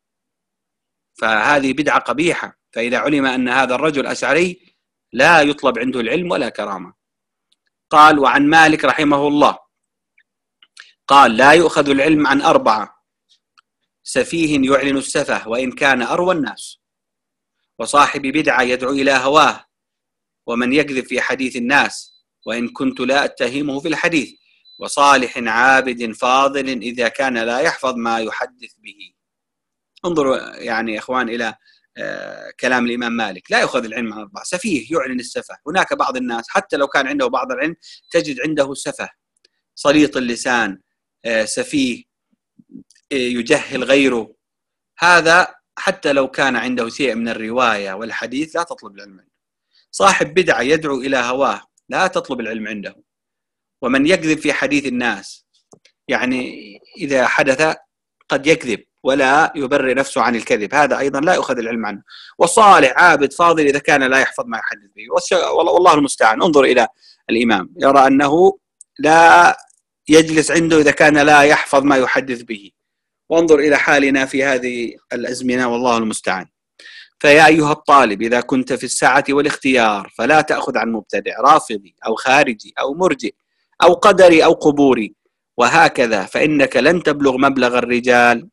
Speaker 2: فهذه بدعة قبيحة. فإذا علم أن هذا الرجل أشعري لا يطلب عنده العلم ولا كرامة. قال: وعن مالك رحمه الله قال: لا يؤخذ العلم عن أربعة: سفيه يعلن السفه وإن كان أروى الناس، وصاحب بدعة يدعو إلى هواه، ومن يكذب في حديث الناس وإن كنت لا أتهمه في الحديث، وصالح عابد فاضل إذا كان لا يحفظ ما يحدث به. انظروا يعني يا إخوان إلى آه كلام الإمام مالك: لا يأخذ العلم عن أربعة: سفيه يعلن السفه. هناك بعض الناس حتى لو كان عنده بعض العلم تجد عنده سفه، صليط اللسان، آه سفيه، آه يجهل غيره. هذا حتى لو كان عنده شيء من الرواية والحديث لا تطلب العلم عنده. صاحب بدعة يدعو إلى هواه لا تطلب العلم عنده. ومن يكذب في حديث الناس، يعني إذا حدث قد يكذب ولا يبرر نفسه عن الكذب، هذا أيضا لا يؤخذ العلم عنه. والصالح عابد فاضل إذا كان لا يحفظ ما يحدث به. والله المستعان. انظر إلى الإمام يرى أنه لا يجلس عنده إذا كان لا يحفظ ما يحدث به. وانظر إلى حالنا في هذه الأزمنة والله المستعان. فيا أيها الطالب إذا كنت في السعة والاختيار فلا تأخذ عن مبتدع رافضي أو خارجي أو مرجئ أو قدري أو قبوري، وهكذا، فإنك لن تبلغ مبلغ الرجال.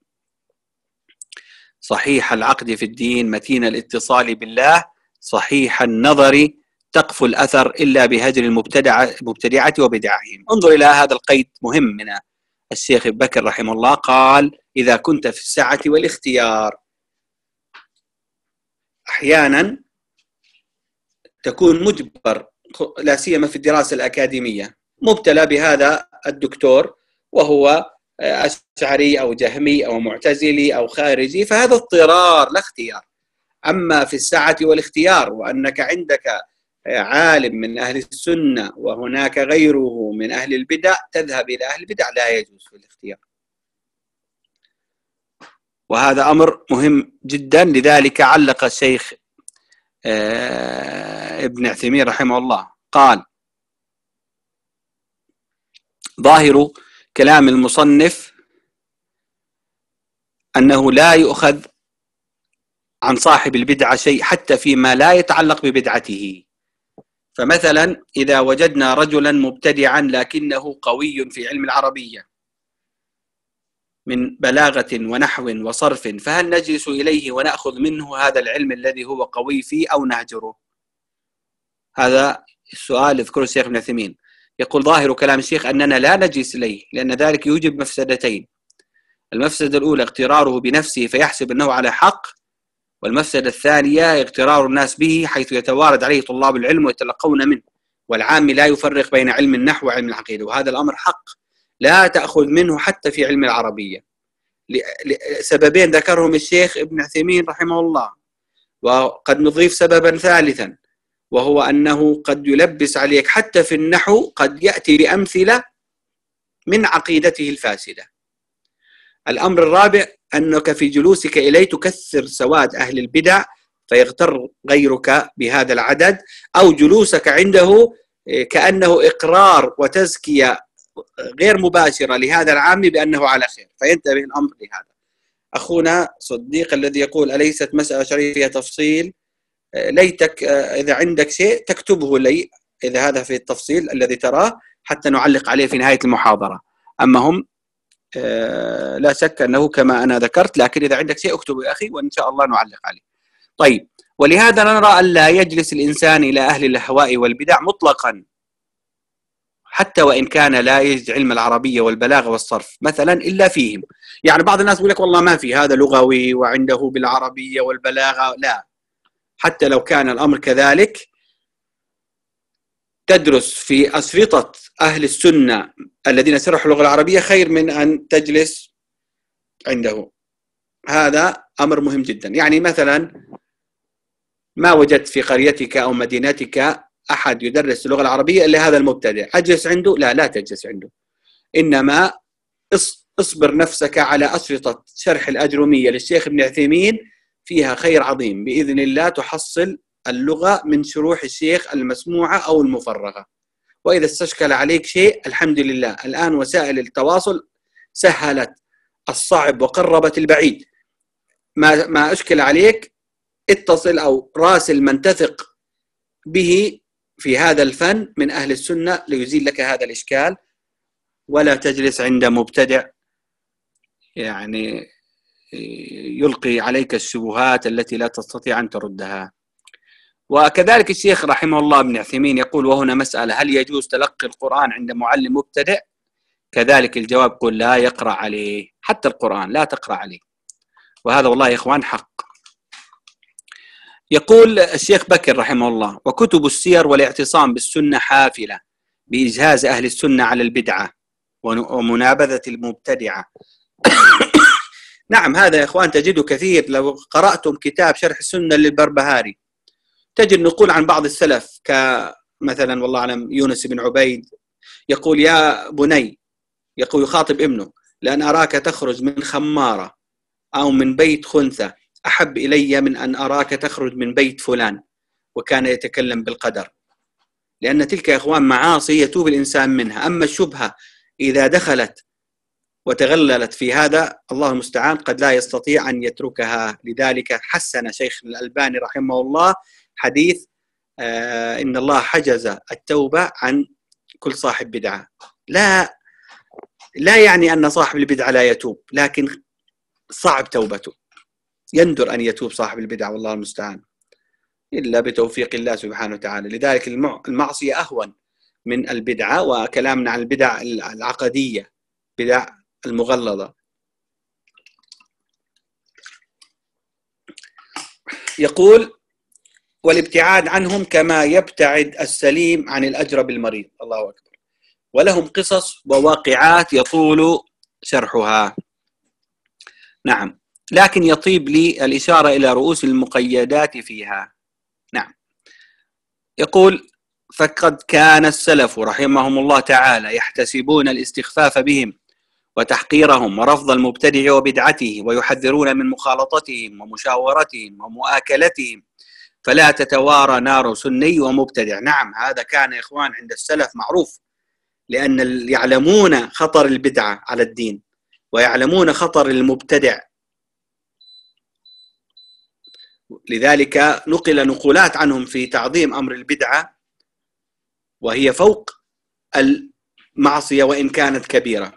Speaker 2: صحيح العقد في الدين متين الاتصال بالله، صحيح النظر تقفو الأثر إلا بهجر المبتدعة مبتدعة وبدعهم. انظر إلى هذا القيد مهم من الشيخ بكر رحمه الله. قال: إذا كنت في السعة والاختيار. أحيانا تكون مجبر، لا سيما في الدراسة الأكاديمية، مبتلى بهذا الدكتور وهو أشعري أو جهمي أو معتزلي أو خارجي، فهذا اضطرار لا اختيار. أما في السعة والاختيار وأنك عندك عالم من أهل السنة وهناك غيره من أهل البدع، تذهب إلى أهل البدع، لا يجوز في الاختيار. وهذا أمر مهم جدا. لذلك علق الشيخ ابن عثيمين رحمه الله قال: ظاهر كلام المصنف أنه لا يؤخذ عن صاحب البدعة شيء حتى فيما لا يتعلق ببدعته. فمثلا إذا وجدنا رجلا مبتدعا لكنه قوي في علم العربية من بلاغة ونحو وصرف، فهل نجلس إليه ونأخذ منه هذا العلم الذي هو قوي فيه أو نهجره؟ هذا السؤال يذكره الشيخ ابن عثيمين. يقول: ظاهر كلام الشيخ أننا لا نجلس إليه، لأن ذلك يوجب مفسدتين: المفسدة الأولى اغتراره بنفسه فيحسب أنه على حق، والمفسدة الثانية اغترار الناس به حيث يتوارد عليه طلاب العلم ويتلقون منه، والعام لا يفرق بين علم النحو وعلم العقيدة، وهذا الأمر حق لا تأخذ منه حتى في علم العربية، لسببين ذكرهم الشيخ ابن عثيمين رحمه الله. وقد نضيف سببا ثالثا، وهو أنه قد يلبس عليك حتى في النحو، قد يأتي بأمثلة من عقيدته الفاسدة. الأمر الرابع أنك في جلوسك إليه تكثر سواد أهل البدع فيغتر غيرك بهذا العدد، أو جلوسك عنده كأنه إقرار وتزكية غير مباشرة لهذا العام بأنه على خير، فينتبه الأمر لهذا. أخونا صديق الذي يقول: أليست مسألة شرعية فيها تفصيل؟ ليتك إذا عندك شيء تكتبه لي، إذا هذا في التفصيل الذي تراه، حتى نعلق عليه في نهاية المحاضرة. أما هم لا شك أنه كما أنا ذكرت، لكن إذا عندك شيء اكتبه يا أخي وإن شاء الله نعلق عليه. طيب، ولهذا نرى أن لا يجلس الإنسان إلى أهل الأهواء والبدع مطلقا، حتى وإن كان لا يجد علم العربية والبلاغة والصرف مثلا إلا فيهم. يعني بعض الناس يقول لك والله ما في هذا لغوي وعنده بالعربية والبلاغة، لا، حتى لو كان الأمر كذلك تدرس في أسرطة أهل السنة الذين شرحوا اللغة العربية خير من أن تجلس عنده. هذا أمر مهم جدا. يعني مثلا ما وجدت في قريتك أو مدينتك أحد يدرس اللغة العربية إلا هذا المبتدع، أجلس عنده؟ لا، لا تجلس عنده، إنما اصبر نفسك على أشرطة شرح الأجرمية للشيخ ابن عثيمين، فيها خير عظيم بإذن الله، تحصل اللغة من شروح الشيخ المسموعة أو المفرغة. وإذا استشكل عليك شيء الحمد لله الآن وسائل التواصل سهلت الصعب وقربت البعيد. ما ما أشكل عليك اتصل أو راسل من تثق به في هذا الفن من أهل السنة ليزيل لك هذا الإشكال، ولا تجلس عند مبتدع يعني يلقي عليك الشبهات التي لا تستطيع أن تردها. وكذلك الشيخ رحمه الله ابن عثيمين يقول: وهنا مسألة، هل يجوز تلقي القرآن عند معلم مبتدع؟ كذلك الجواب قل لا يقرأ عليه، حتى القرآن لا تقرأ عليه، وهذا والله يا إخوان حق. يقول الشيخ بكر رحمه الله: وكتب السير والاعتصام بالسنة حافلة بإجهاز أهل السنة على البدعة ومنابذة المبتدعة. نعم هذا يا إخوان تجده كثير. لو قرأتم كتاب شرح السنة للبربهاري تجد نقول عن بعض السلف كمثلا والله أعلم يونس بن عبيد يقول: يا بني، يقول يخاطب ابنه، لأن أراك تخرج من خمارة أو من بيت خنثى أحب إلي من أن أراك تخرج من بيت فلان. وكان يتكلم بالقدر، لأن تلك يا إخوان معاصي يتوب الإنسان منها. أما الشبهة إذا دخلت وتغللت في هذا الله المستعان قد لا يستطيع أن يتركها. لذلك حسن شيخ الألباني رحمه الله حديث آه إن الله حجز التوبة عن كل صاحب بدعة. لا لا يعني أن صاحب البدعة لا يتوب، لكن صعب توبته، يندر أن يتوب صاحب البدعة والله المستعان إلا بتوفيق الله سبحانه وتعالى. لذلك المعصية أهون من البدعة. وكلامنا عن البدع العقدية، بدع المغلظة. يقول: والابتعاد عنهم كما يبتعد السليم عن الأجرب المريض. الله أكبر. ولهم قصص وواقعات يطول شرحها. نعم، لكن يطيب لي الإشارة إلى رؤوس المقيدات فيها. نعم. يقول: فقد كان السلف رحمهم الله تعالى يحتسبون الاستخفاف بهم وتحقيرهم ورفض المبتدع وبدعته، ويحذرون من مخالطتهم ومشاورتهم ومؤاكلتهم، فلا تتوارى نار سني ومبتدع. نعم هذا كان يا إخوان عند السلف معروف، لأن يعلمون خطر البدعة على الدين ويعلمون خطر المبتدع. لذلك نقل نقولات عنهم في تعظيم أمر البدعة وهي فوق المعصية وإن كانت كبيرة.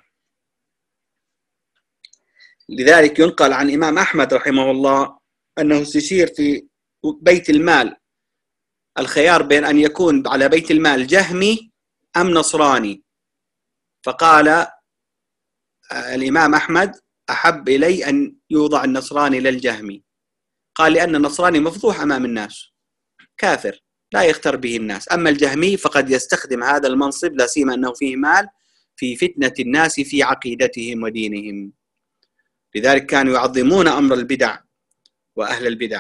Speaker 2: لذلك ينقل عن إمام أحمد رحمه الله أنه استشير في بيت المال الخيار بين أن يكون على بيت المال جهمي أم نصراني، فقال الإمام أحمد: أحب إلي أن يوضع النصراني للجهمي. قال: لأن النصراني مفضوح أمام الناس، كافر لا يختر به الناس، أما الجهمي فقد يستخدم هذا المنصب لا سيما أنه فيه مال في فتنة الناس في عقيدتهم ودينهم. لذلك كانوا يعظمون أمر البدع وأهل البدع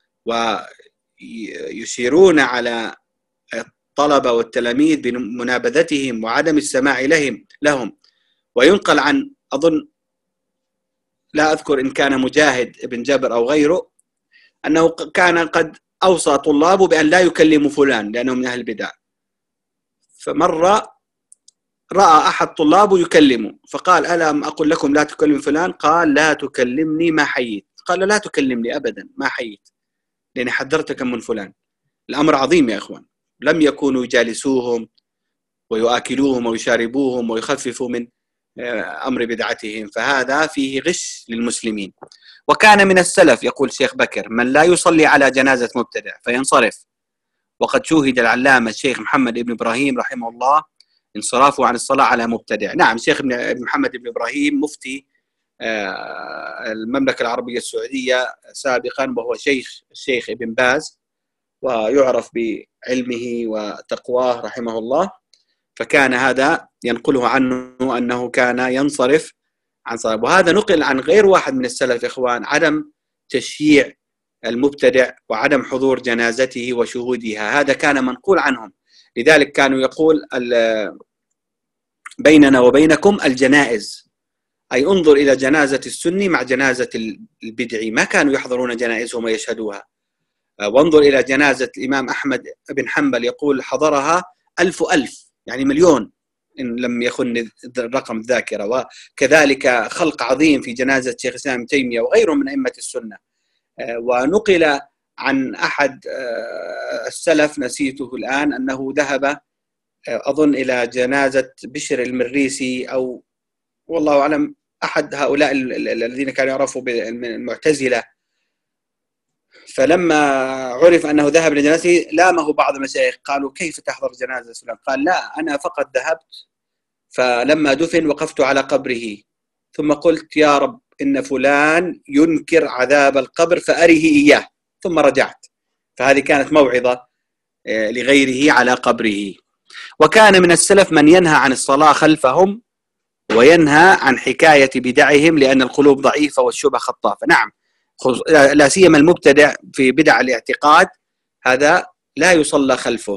Speaker 2: ويشيرون على الطلبة والتلاميذ بمنابذتهم وعدم السماع لهم لهم. وينقل عن أظن لا أذكر إن كان مجاهد ابن جبر أو غيره أنه كان قد أوصى طلابه بأن لا يكلموا فلان لأنه من أهل البدع، فمرة رأى أحد طلابه يكلمه فقال: ألم أقل لكم لا تكلم فلان؟ قال: لا تكلمني ما حييت. قال: لا تكلمني أبدا ما حييت لأني حذرتك من فلان. الأمر عظيم يا إخوان. لم يكونوا يجالسوهم ويؤكلوهم ويشاربوهم ويخففوا من أمر بدعتهم، فهذا فيه غش للمسلمين. وكان من السلف يقول شيخ بكر من لا يصلي على جنازة مبتدع فينصرف، وقد شوهد العلامة الشيخ محمد بن إبراهيم رحمه الله انصرافه عن الصلاة على مبتدع. نعم الشيخ محمد بن إبراهيم مفتي المملكة العربية السعودية سابقا، وهو شيخ الشيخ ابن باز ويعرف بعلمه وتقواه رحمه الله، فكان هذا ينقله عنه أنه كان ينصرف عن صلاة. وهذا نقل عن غير واحد من السلف إخوان عدم تشييع المبتدع وعدم حضور جنازته وشهودها، هذا كان منقول عنهم. لذلك كانوا يقول بيننا وبينكم الجنائز أي انظر إلى جنازة السني مع جنازة البدعي، ما كانوا يحضرون جنائزهم ويشهدوها. وانظر إلى جنازة الإمام أحمد بن حنبل، يقول حضرها ألف ألف، يعني مليون إن لم يخن الرقم الذاكرة. وكذلك خلق عظيم في جنازة شيخ الإسلام ابن تيمية وغيرهم من أئمة السنة. ونقل عن أحد السلف نسيته الآن أنه ذهب أظن إلى جنازة بشر المريسي أو والله أعلم أحد هؤلاء الذين كانوا يعرفوا بالمعتزلة، فلما عرف أنه ذهب لجنازته لامه بعض المشايخ، قالوا كيف تحضر جنازة فلان؟ قال لا، أنا فقط ذهبت فلما دفن وقفت على قبره ثم قلت يا رب إن فلان ينكر عذاب القبر فأره إياه، ثم رجعت. فهذه كانت موعظة لغيره على قبره. وكان من السلف من ينهى عن الصلاة خلفهم وينهى عن حكاية بدعهم لأن القلوب ضعيفة والشبه خطافة. نعم، لا سيما المبتدع في بدع الاعتقاد، هذا لا يصلى خلفه،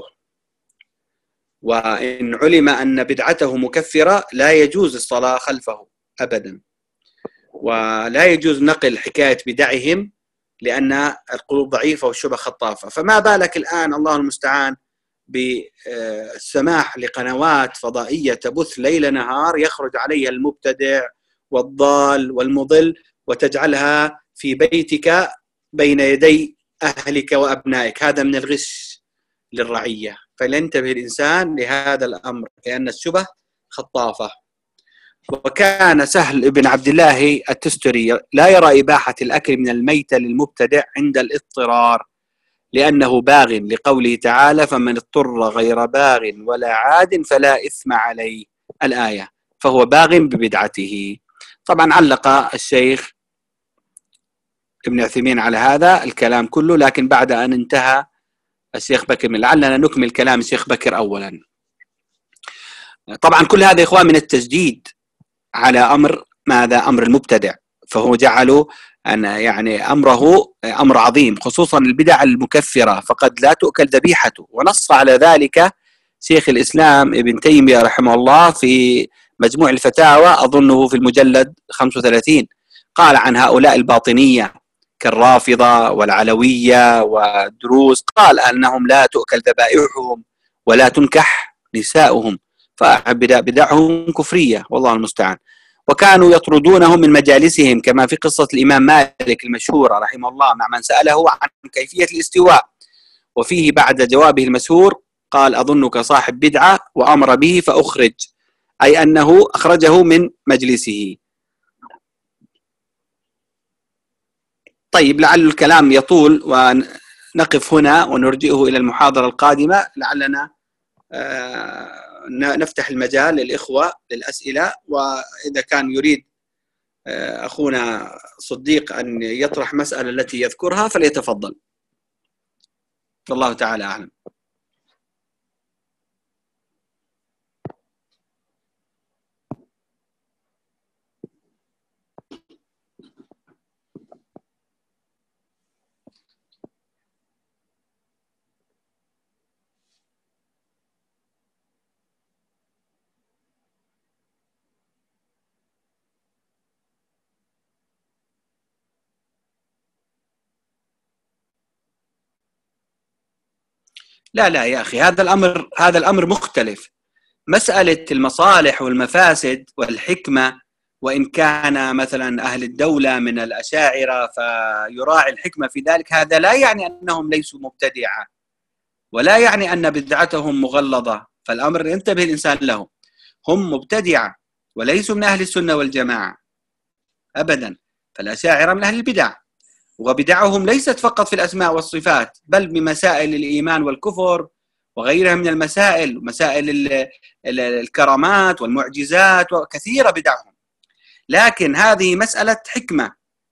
Speaker 2: وإن علم أن بدعته مكفرة لا يجوز الصلاة خلفه أبدا، ولا يجوز نقل حكاية بدعهم لأن القلوب ضعيفة والشبه خطافة. فما بالك الآن الله المستعان بالسماح لقنوات فضائية تبث ليل نهار يخرج عليها المبتدع والضال والمضل وتجعلها في بيتك بين يدي أهلك وأبنائك. هذا من الغش للرعية، فلينتبه الإنسان لهذا الأمر لأن الشبه خطافة. وكان سهل بن عبد الله التستري لا يرى إباحة الأكل من الميتة للمبتدع عند الاضطرار لأنه باغ، لقوله تعالى فمن اضطر غير باغ ولا عاد فلا إثم عليه الآية، فهو باغ ببدعته. طبعا علق الشيخ ابن عثيمين على هذا الكلام كله، لكن بعد أن انتهى الشيخ بكر، من لعلنا نكمل كلام الشيخ بكر أولا. طبعا كل هذا يا إخوان من التجديد على أمر ماذا؟ أمر المبتدع، فهو جعله أن يعني أمره أمر عظيم، خصوصا البدع المكفرة فقد لا تؤكل ذبيحته. ونص على ذلك شيخ الإسلام ابن تيمية رحمه الله في مجموع الفتاوى، أظنه في المجلد خمسة وثلاثين، قال عن هؤلاء الباطنية كالرافضة والعلوية والدروز، قال أنهم لا تؤكل ذبائحهم ولا تنكح نساؤهم، فبدعهم كفرية والله المستعان. وكانوا يطردونهم من مجالسهم كما في قصة الإمام مالك المشهورة رحمه الله مع من سأله عن كيفية الاستواء، وفيه بعد جوابه المسهور قال أظنك صاحب بدعة وأمر به فأخرج، أي أنه أخرجه من مجلسه. طيب لعل الكلام يطول ونقف هنا ونرجئه إلى المحاضرة القادمة، لعلنا آه نفتح المجال للإخوة للأسئلة. وإذا كان يريد أخونا صديق أن يطرح مسألة التي يذكرها فليتفضل، والله تعالى أعلم. لا لا يا أخي، هذا الأمر هذا الأمر مختلف. مسألة المصالح والمفاسد والحكمة، وإن كان مثلا أهل الدولة من الأشاعرة فيراعي الحكمة في ذلك، هذا لا يعني أنهم ليسوا مبتدعة ولا يعني أن بدعتهم مغلظة، فالأمر ينتبه الإنسان له. هم مبتدعة وليسوا من أهل السنة والجماعة أبدا، فالأشاعرة من أهل البدع، وبدعهم ليست فقط في الأسماء والصفات بل بمسائل الإيمان والكفر وغيرها من المسائل، مسائل الكرامات والمعجزات، وكثيرة بدعهم. لكن هذه مسألة حكمة.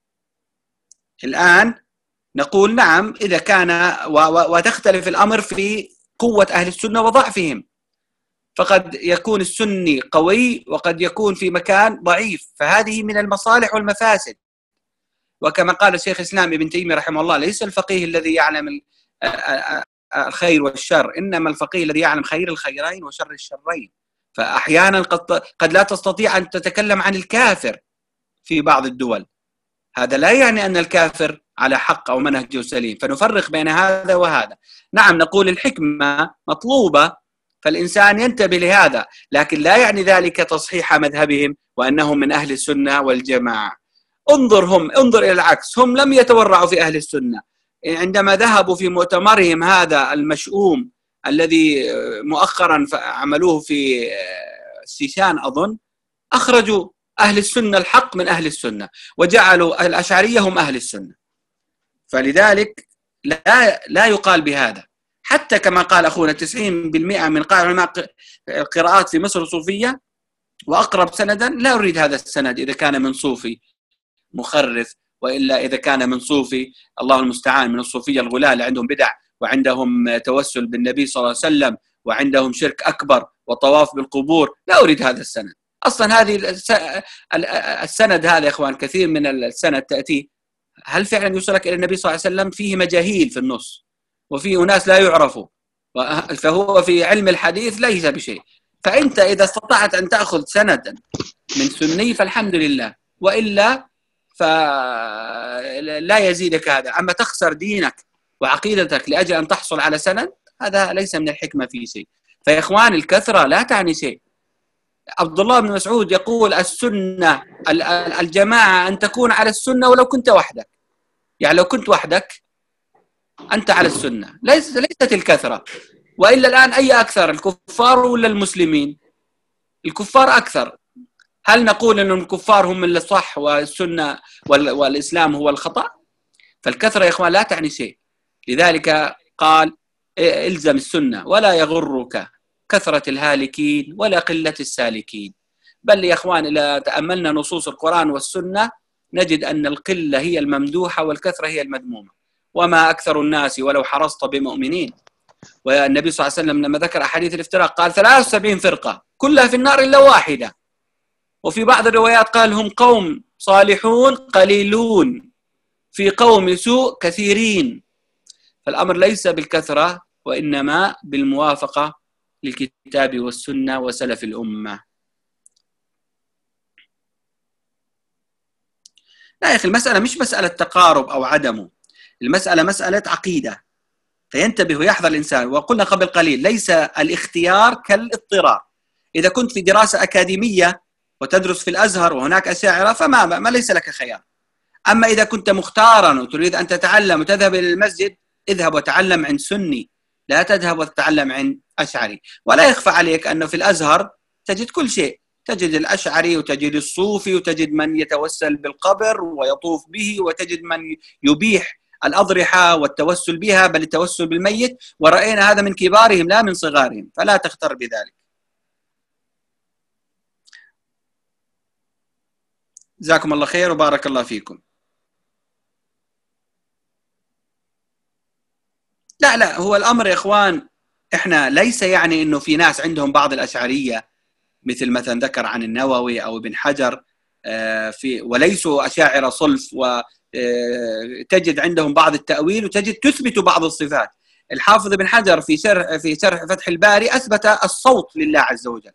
Speaker 2: الآن نقول نعم إذا كان، وتختلف الأمر في قوة أهل السنة وضعفهم، فقد يكون السني قوي وقد يكون في مكان ضعيف، فهذه من المصالح والمفاسد. وكما قال الشيخ الإسلام ابن تيمية رحمه الله ليس الفقيه الذي يعلم الخير والشر، إنما الفقيه الذي يعلم خير الخيرين وشر الشرين. فأحيانا قد, قد لا تستطيع أن تتكلم عن الكافر في بعض الدول. هذا لا يعني أن الكافر على حق أو منهج سليم، فنفرق بين هذا وهذا. نعم نقول الحكمة مطلوبة، فالإنسان ينتبه لهذا، لكن لا يعني ذلك تصحيح مذهبهم وأنهم من أهل السنة والجماعة. انظر هم انظر إلى العكس، هم لم يتورعوا في أهل السنة. عندما ذهبوا في مؤتمرهم هذا المشؤوم الذي مؤخرا عملوه في سيشان أظن، أخرجوا أهل السنة الحق من أهل السنة وجعلوا الأشعرية هم أهل السنة. فلذلك لا لا يقال بهذا، حتى كما قال أخونا تسعين بالمئة من قاعدة علماء القراءات في مصر صوفية، وأقرب سندا لا أريد هذا السند إذا كان من صوفي مخرف، وإلا إذا كان من صوفي الله المستعان من الصوفية الغلاة اللي عندهم بدع وعندهم توسل بالنبي صلى الله عليه وسلم وعندهم شرك أكبر وطواف بالقبور، لا أريد هذا السند. أصلا هذه السند هذا يا إخوان كثير من السند تأتي هل فعلا يوصلك إلى النبي صلى الله عليه وسلم؟ فيه مجاهيل في النص وفيه ناس لا يعرفوا، فهو في علم الحديث ليس بشيء. فأنت إذا استطعت أن تأخذ سندا من سني فالحمد لله، وإلا فلا يزيدك هذا. أما تخسر دينك وعقيدتك لأجل أن تحصل على سند، هذا ليس من الحكمة في شيء. فيا إخوان الكثرة لا تعني شيء. عبد الله بن مسعود يقول السنة الجماعة أن تكون على السنة ولو كنت وحدك، يعني لو كنت وحدك أنت على السنة، ليست ليست الكثرة. وإلا الآن أي أكثر، الكفار ولا المسلمين؟ الكفار أكثر. هل نقول أن الكفار هم اللي صح والسنة والإسلام هو الخطأ؟ فالكثرة يا إخوان لا تعني شيء. لذلك قال إلزم السنة ولا يغرك كثرة الهالكين ولا قلة السالكين. بل يا إخوان إذا تأملنا نصوص القرآن والسنة نجد أن القلة هي الممدوحة والكثرة هي المذمومة. وما أكثر الناس ولو حرصت بمؤمنين. والنبي صلى الله عليه وسلم لما ذكر أحاديث الافتراق قال ثلاث وسبعين فرقة كلها في النار إلا واحدة. وفي بعض الروايات قال هم قوم صالحون قليلون في قوم سوء كثيرين. فالأمر ليس بالكثرة وإنما بالموافقة للكتاب والسنة وسلف الأمة. لا يا أخي المسألة مش مسألة تقارب أو عدمه، المسألة مسألة عقيدة، فينتبه ويحذر الإنسان. وقلنا قبل قليل ليس الاختيار كالاضطرار. إذا كنت في دراسة أكاديمية وتدرس في الأزهر وهناك أشاعرة فما ما ليس لك خيار. أما إذا كنت مختارا وتريد أن تتعلم وتذهب إلى المسجد، اذهب وتعلم عند سني، لا تذهب وتتعلم عند أشعري. ولا يخفى عليك أنه في الأزهر تجد كل شيء، تجد الأشعري وتجد الصوفي وتجد من يتوسل بالقبر ويطوف به، وتجد من يبيح الأضرحة والتوسل بها بل التوسل بالميت، ورأينا هذا من كبارهم لا من صغارهم، فلا تختر بذلك. جزاكم الله خير وبارك الله فيكم. لا لا هو الأمر يا إخوان إحنا ليس يعني إنه في ناس عندهم بعض الأشعرية مثل مثلا ذكر عن النووي أو ابن حجر في وليسوا أشاعرة صلف، وتجد عندهم بعض التأويل وتجد تثبت بعض الصفات. الحافظ ابن حجر في شرح في شرح فتح الباري أثبت الصوت لله عز وجل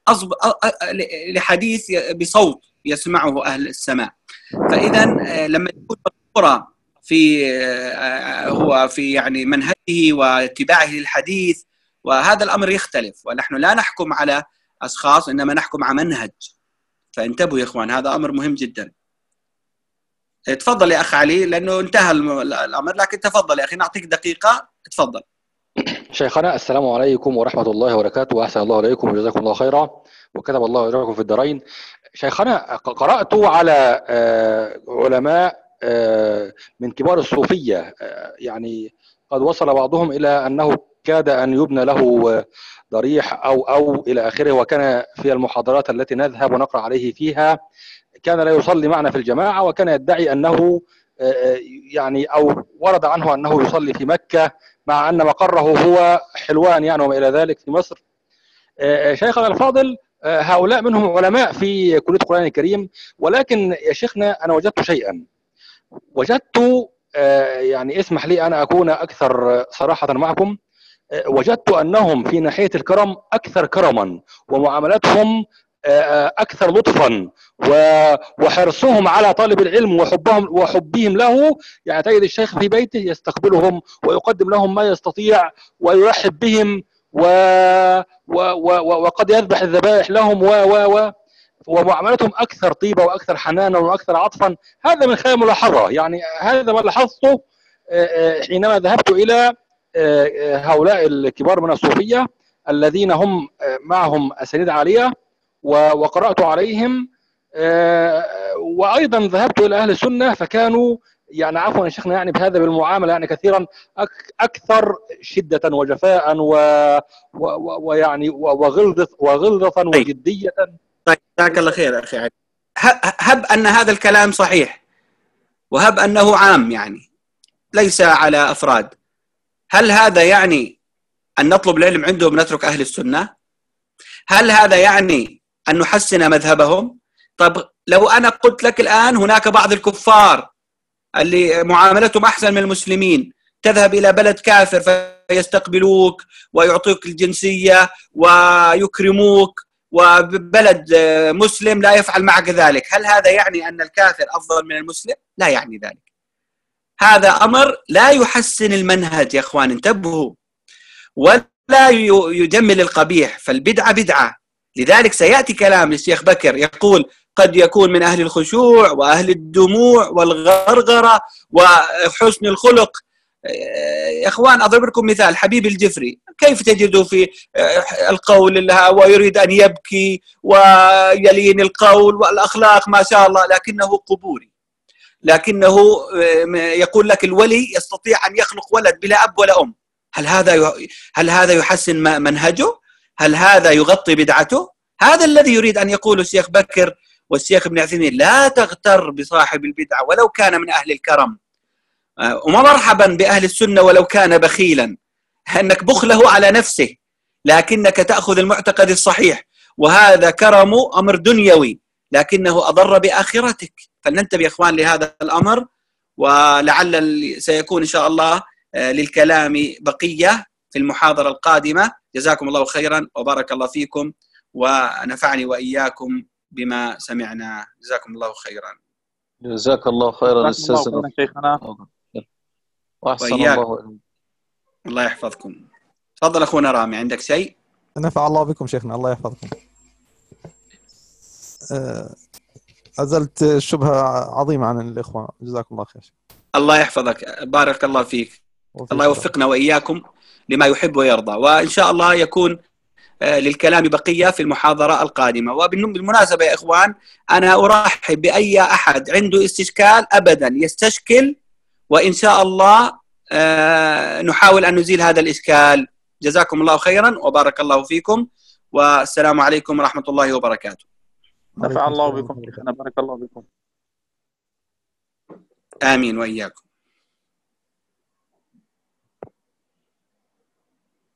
Speaker 2: لحديث بصوت يسمعه أهل السماء. فإذا لما يكون مذكورا في هو في يعني منهجه واتباعه للحديث، وهذا الأمر يختلف، ونحن لا نحكم على أشخاص إنما نحكم على منهج. فانتبهوا يا إخوان هذا أمر مهم جدا. تفضل يا أخ علي لأنه انتهى الأمر، لكن تفضل يا أخي نعطيك دقيقة. تفضل
Speaker 1: شيخنا. السلام عليكم ورحمة الله وبركاته، وأحسن الله عليكم وجزاكم الله خيرا وكتب الله أجركم في الدارين. شيخنا قرأت على علماء من كبار الصوفية يعني قد وصل بعضهم إلى أنه كاد أن يبنى له ضريح أو أو إلى آخره، وكان في المحاضرات التي نذهب ونقرأ عليه فيها كان لا يصلي معنا في الجماعة، وكان يدعي أنه يعني أو ورد عنه أنه يصلي في مكة مع أن مقره هو حلوان يعني وما إلى ذلك في مصر. شيخنا الفاضل هؤلاء منهم علماء في كلية القرآن الكريم، ولكن يا شيخنا أنا وجدت شيئا، وجدت يعني اسمح لي أنا أكون أكثر صراحة معكم، وجدت أنهم في ناحية الكرم أكثر كرما، ومعاملتهم أكثر لطفا وحرصهم على طالب العلم وحبهم وحبهم له، يعني تجد الشيخ في بيته يستقبلهم ويقدم لهم ما يستطيع ويرحب بهم و... و... و... وقد يذبح الذبائح لهم و... و... و... ومعاملتهم أكثر طيبة وأكثر حنانا وأكثر عطفا. هذا من خلال ملاحظة، يعني هذا ما لاحظته حينما ذهبت إلى هؤلاء الكبار من الصوفية الذين هم معهم أسانيد عالية وقرأت عليهم، وأيضا ذهبت إلى أهل السنة فكانوا يعني عفوا يا شيخنا يعني بهذا بالمعاملة يعني كثيرا أكثر شدة وجفاء ويعني وغلظة وغلظة وجدية.
Speaker 2: طيب جزاك الله خير أخي علي. هب أن هذا الكلام صحيح وهب أنه عام يعني ليس على أفراد، هل هذا يعني أن نطلب العلم عندهم نترك أهل السنة؟ هل هذا يعني أن نحسن مذهبهم؟ طب لو أنا قلت لك الآن هناك بعض الكفار اللي معاملتهم أحسن من المسلمين، تذهب إلى بلد كافر فيستقبلوك ويعطوك الجنسية ويكرموك، وبلد مسلم لا يفعل معك ذلك، هل هذا يعني أن الكافر أفضل من المسلم؟ لا يعني ذلك. هذا أمر لا يحسن المنهج يا أخوان، انتبهوا، ولا يجمل القبيح، فالبدعة بدعة. لذلك سيأتي كلام للشيخ بكر يقول قد يكون من أهل الخشوع وأهل الدموع والغرغرة وحسن الخلق. يا أخوان أضرب لكم مثال، حبيب الجفري كيف تجده في القول ويريد أن يبكي ويلين القول والأخلاق ما شاء الله، لكنه قبوري، لكنه يقول لك الولي يستطيع أن يخلق ولد بلا أب ولا أم. هل هذا هل هذا يحسن منهجه؟ هل هذا يغطي بدعته؟ هذا الذي يريد أن يقوله الشيخ بكر والشيخ ابن عثيمين، لا تغتر بصاحب البدعة ولو كان من أهل الكرم، وما مرحبا بأهل السنة ولو كان بخيلا، أنك بخله على نفسه لكنك تأخذ المعتقد الصحيح، وهذا كرمه أمر دنيوي لكنه أضر بآخرتك. فلننتبه يا إخوان لهذا الأمر، ولعل سيكون إن شاء الله للكلام بقية في المحاضرة القادمة. جزاكم الله خيرا وبارك الله فيكم ونفعني وإياكم بما سمعنا. جزاكم الله خيرا.
Speaker 3: جزاك الله خيرا أستاذنا
Speaker 4: شيخنا
Speaker 3: وأحسن الله إليك.
Speaker 2: الله يحفظكم. تفضل أخونا رامي، عندك شيء؟
Speaker 4: نفع الله بكم شيخنا، الله يحفظكم. أزلت شبهة عظيمة عن الإخوان، جزاكم الله خير.
Speaker 2: الله يحفظك، بارك الله فيك، الله يوفقنا وإياكم لما يحب ويرضى، وإن شاء الله يكون للكلام بقية في المحاضرة القادمة. وبالمناسبة يا إخوان أنا أرحب بأي أحد عنده استشكال أبدا يستشكل، وإن شاء الله نحاول أن نزيل هذا الإشكال. جزاكم الله خيرا وبارك الله فيكم، والسلام عليكم ورحمة الله وبركاته.
Speaker 5: نفع الله بكم، بارك الله بكم.
Speaker 2: آمين وإياكم.